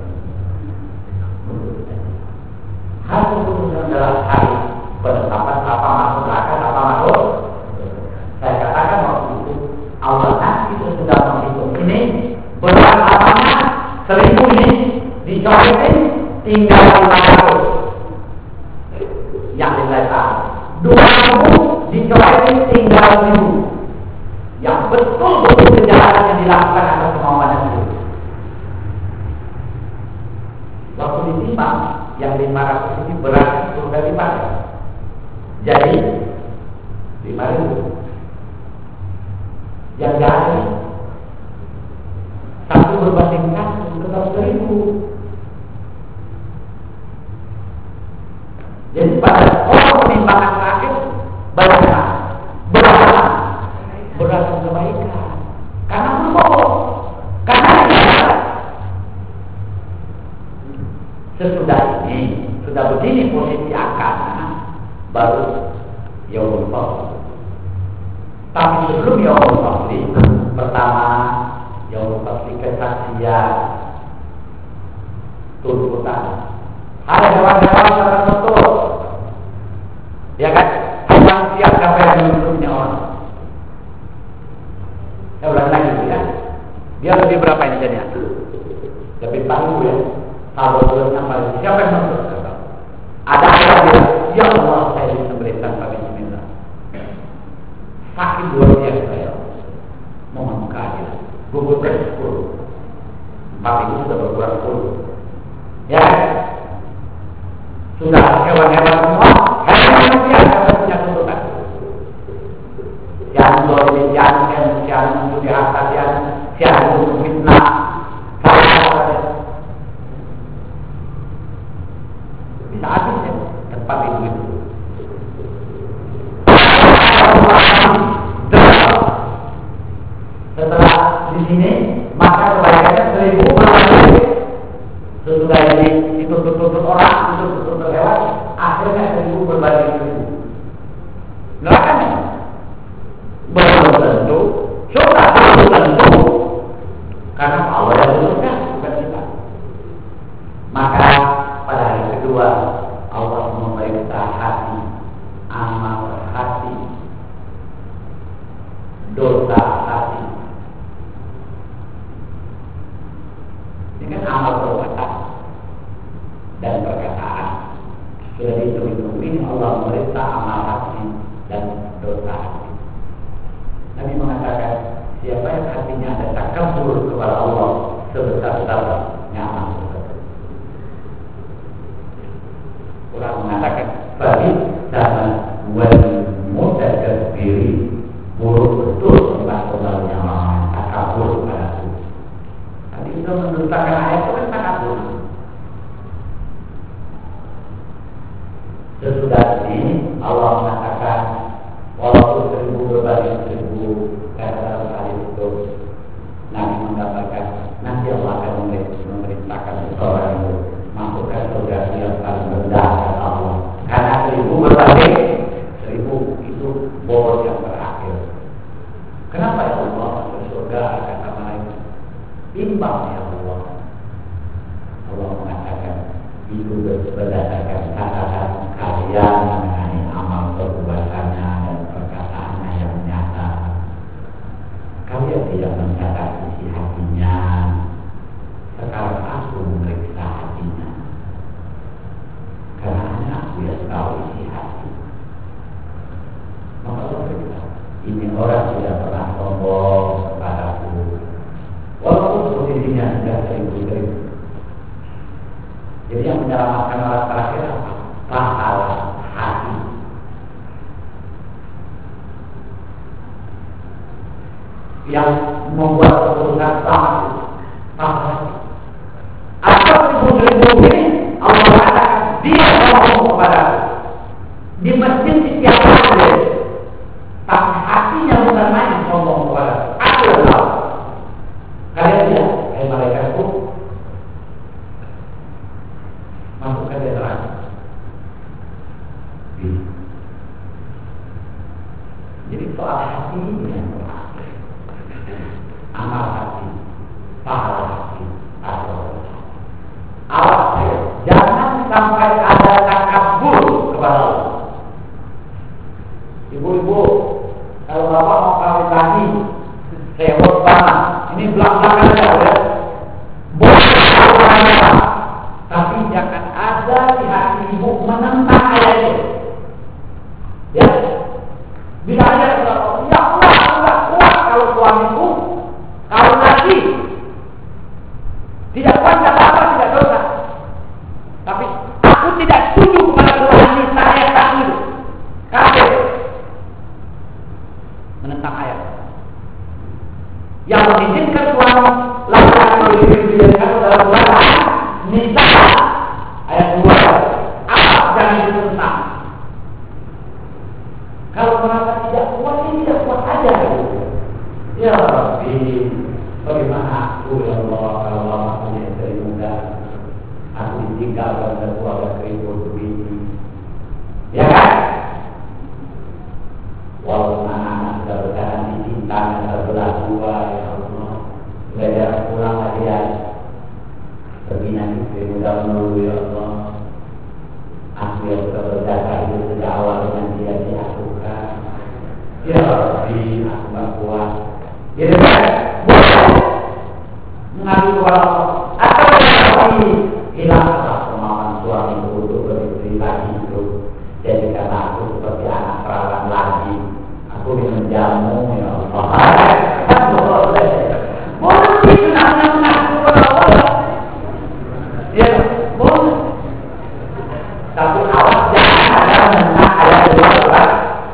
Hal keputusan adalah hari penetapan apa masuk neraka apa masuk. Saya katakan waktu itu Allah nanti sudah menghitung ini berat apanya seribu ini dicoretin tinggal lima ratus yang diletak dua ribu dicoretin tinggal ribu yang betul-betul kejahatan yang dilakukan atas kemauan sendiri. Waktu ditimbang yang lima ratus ini berat sepuluh kali lipat, jadi lima ribu. Yang jadi satu berbanding satu tetap seribu. Jadi pada orang penimbangan terakhir banyak berat berat kebaikan karena berbobot karena dia sesudah ini sudah begini posisi akarnya baru yaumul fasl. Tapi sebelum yaumul fasl pertama yaumul fasl kesaksian tuntutan. Ada hewan-hewan tertentu, ya kan? Manusia siapa yang menuntutnya orang? Saya ulang lagi ya. Dia lebih berapa ini jadinya? Lebih tangguh ya. Kalau belum paling siapa yang menuntut? Ada yang bilang, ya Allah saya disembelih tanpa bismillah. Sakit luar biasa ya. Mohon keadilan. Gugur ke sepuluh. Empat itu sudah berkurang sepuluh. Ya. Sudah hewan-hewan semua, hewan manusia yang punya tuntutan. Yang dolim, yang yang yang mencuri harta, yang yang fitnah, bisa habis ya tempat ibu itu. Setelah di sini maka kebaikannya seribu berapa? Sesudah ini dituntut-tuntut orang, dituntut-tuntut hewan, akhirnya seribu berbanding seribu. Nerakanya belum tentu, sudah belum tentu, karena Allah yang menuntutkan, bukan kita. Maka pada hari kedua Allah memeriksa hati, amal hati, dosa hati. Ini kan amal perbuatan dan perkataan. Sudah dihitung ini Allah memeriksa amal hati dan dosa hati. Nabi mengatakan siapa yang hatinya ada takabur kepada Allah sebesar-besarnya amal tersebut. Orang mengatakan bagi sama wal mutakabbiri, buruk betul tentang kebenarannya takabur pada aku. Tadi itu mendustakan ayat itu kan takabur. Sesudah ini Allah mengatakan walaupun seribu berbanding seribu kata dalam hadis itu Nabi mengatakan nanti Allah akan seimbang ya Allah. Allah mengatakan itu berdasarkan catatan kalian mengenai amal perbuatannya dan perkataannya yang nyata. Kalian tidak mencatat isi hatinya. Sekarang aku memeriksa hatinya, karena hanya aku yang tahu isi hati. Maka Allah berkata, ini orang tidak pernah sombong kepadaku, walaupun posisinya sudah seribu-seribu. Jadi yang menyelamatkan orang terakhir apa? Pahala hati. Yang membuat keputusan selamat itu pahala hati. Atau seribu-seribu ini Allah katakan dia sombong kepadaku di masjid setiap hari, tapi hatinya bukan main sombong kepadaku. Aku yang tahu. Kalian lihat, hai malaikatku, masukkan dia neraka. Jadi soal hati ini yang terakhir. Amal hati, pahala hati, atau awas ya, jangan sampai ada takabur kepada Allah. Ibu-ibu, kalau bapak mau kawin lagi, sewot tanah, ini belak-belakan aja ya. Boleh kawin, tapi jangan ada di hati ibu menentang ayat itu. Ya, bila ada kalau ya kuat, kuat, kuat kalau suamiku kawin lagi, tidak kuat tidak apa-apa, tidak dosa. Tapi aku tidak setuju kepada Tuhan ini saya tak itu. Kafir. Menentang ayat. Yang mengizinkan Tuhan laki-laki dijadikan dalam bulan Nisa ayat dua. Apa jangan ditentang. Kalau merasa tidak kuat, ini tidak kuat aja. Ya Rabbi, bagaimana aku ya Allah kalau Allah punya istri muda, aku ditinggalkan dan keluarga keribut begini, ya kan? Walaupun anak-anak sudah berjalan di cintanya terbelah dua, ya Allah, sudah jarang pulang lagi ya. Pergi nanti istri muda menunggu ya Allah. Aku yang sudah berjasa hidup sejak awal dengan dia diasuhkan. Ya Rabbi, aku tak kuat. Jadi kan, boleh mengadu kepada Allah. Atau berarti hilanglah kemauan suami untuk beristri lagi itu. Jadi karena aku seperti anak perawan lagi, aku minum jamu ya Allah. Boleh, boleh sebenarnya mengaku kepada Allah. Ya, boleh. Tapi awas jangan ada menentang ayat dua.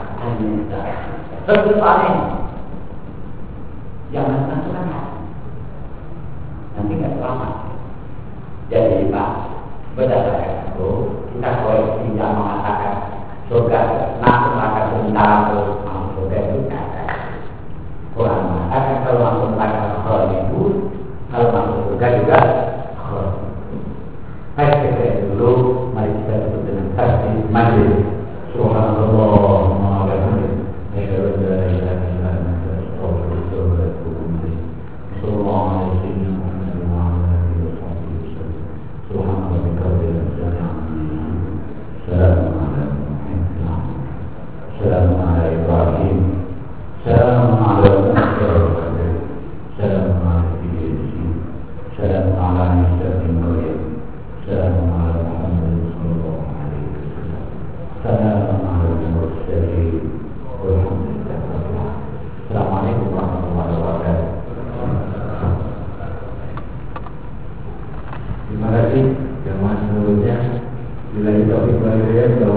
Tentu aneh. Yang menentukan hati nanti nggak selamat. Jadi Pak, berdasarkan itu kita koreksi yang mengatakan surga langsung akan sementara terus masuk surga itu kata. Quran mengatakan kalau masuk neraka hal itu, kalau masuk surga juga hal. Baik, kita dulu mari kita tutup dengan saksi majlis. Subhanallah wa bihamdihi, asyhadu an la ilaha illa anta, astaghfiruka wa atubu ilaik. Sallallahu alaihi wa sallam. Subhanallah rabbil alamin. Assalamu alaikum. Assalamu alaikum. Assalamu alaikum. Assalamu alaikum. Assalamu alaikum. Assalamu Assalamualaikum warahmatullahi wabarakatuh. Terima kasih jamaah seluruhnya. Bila itu kita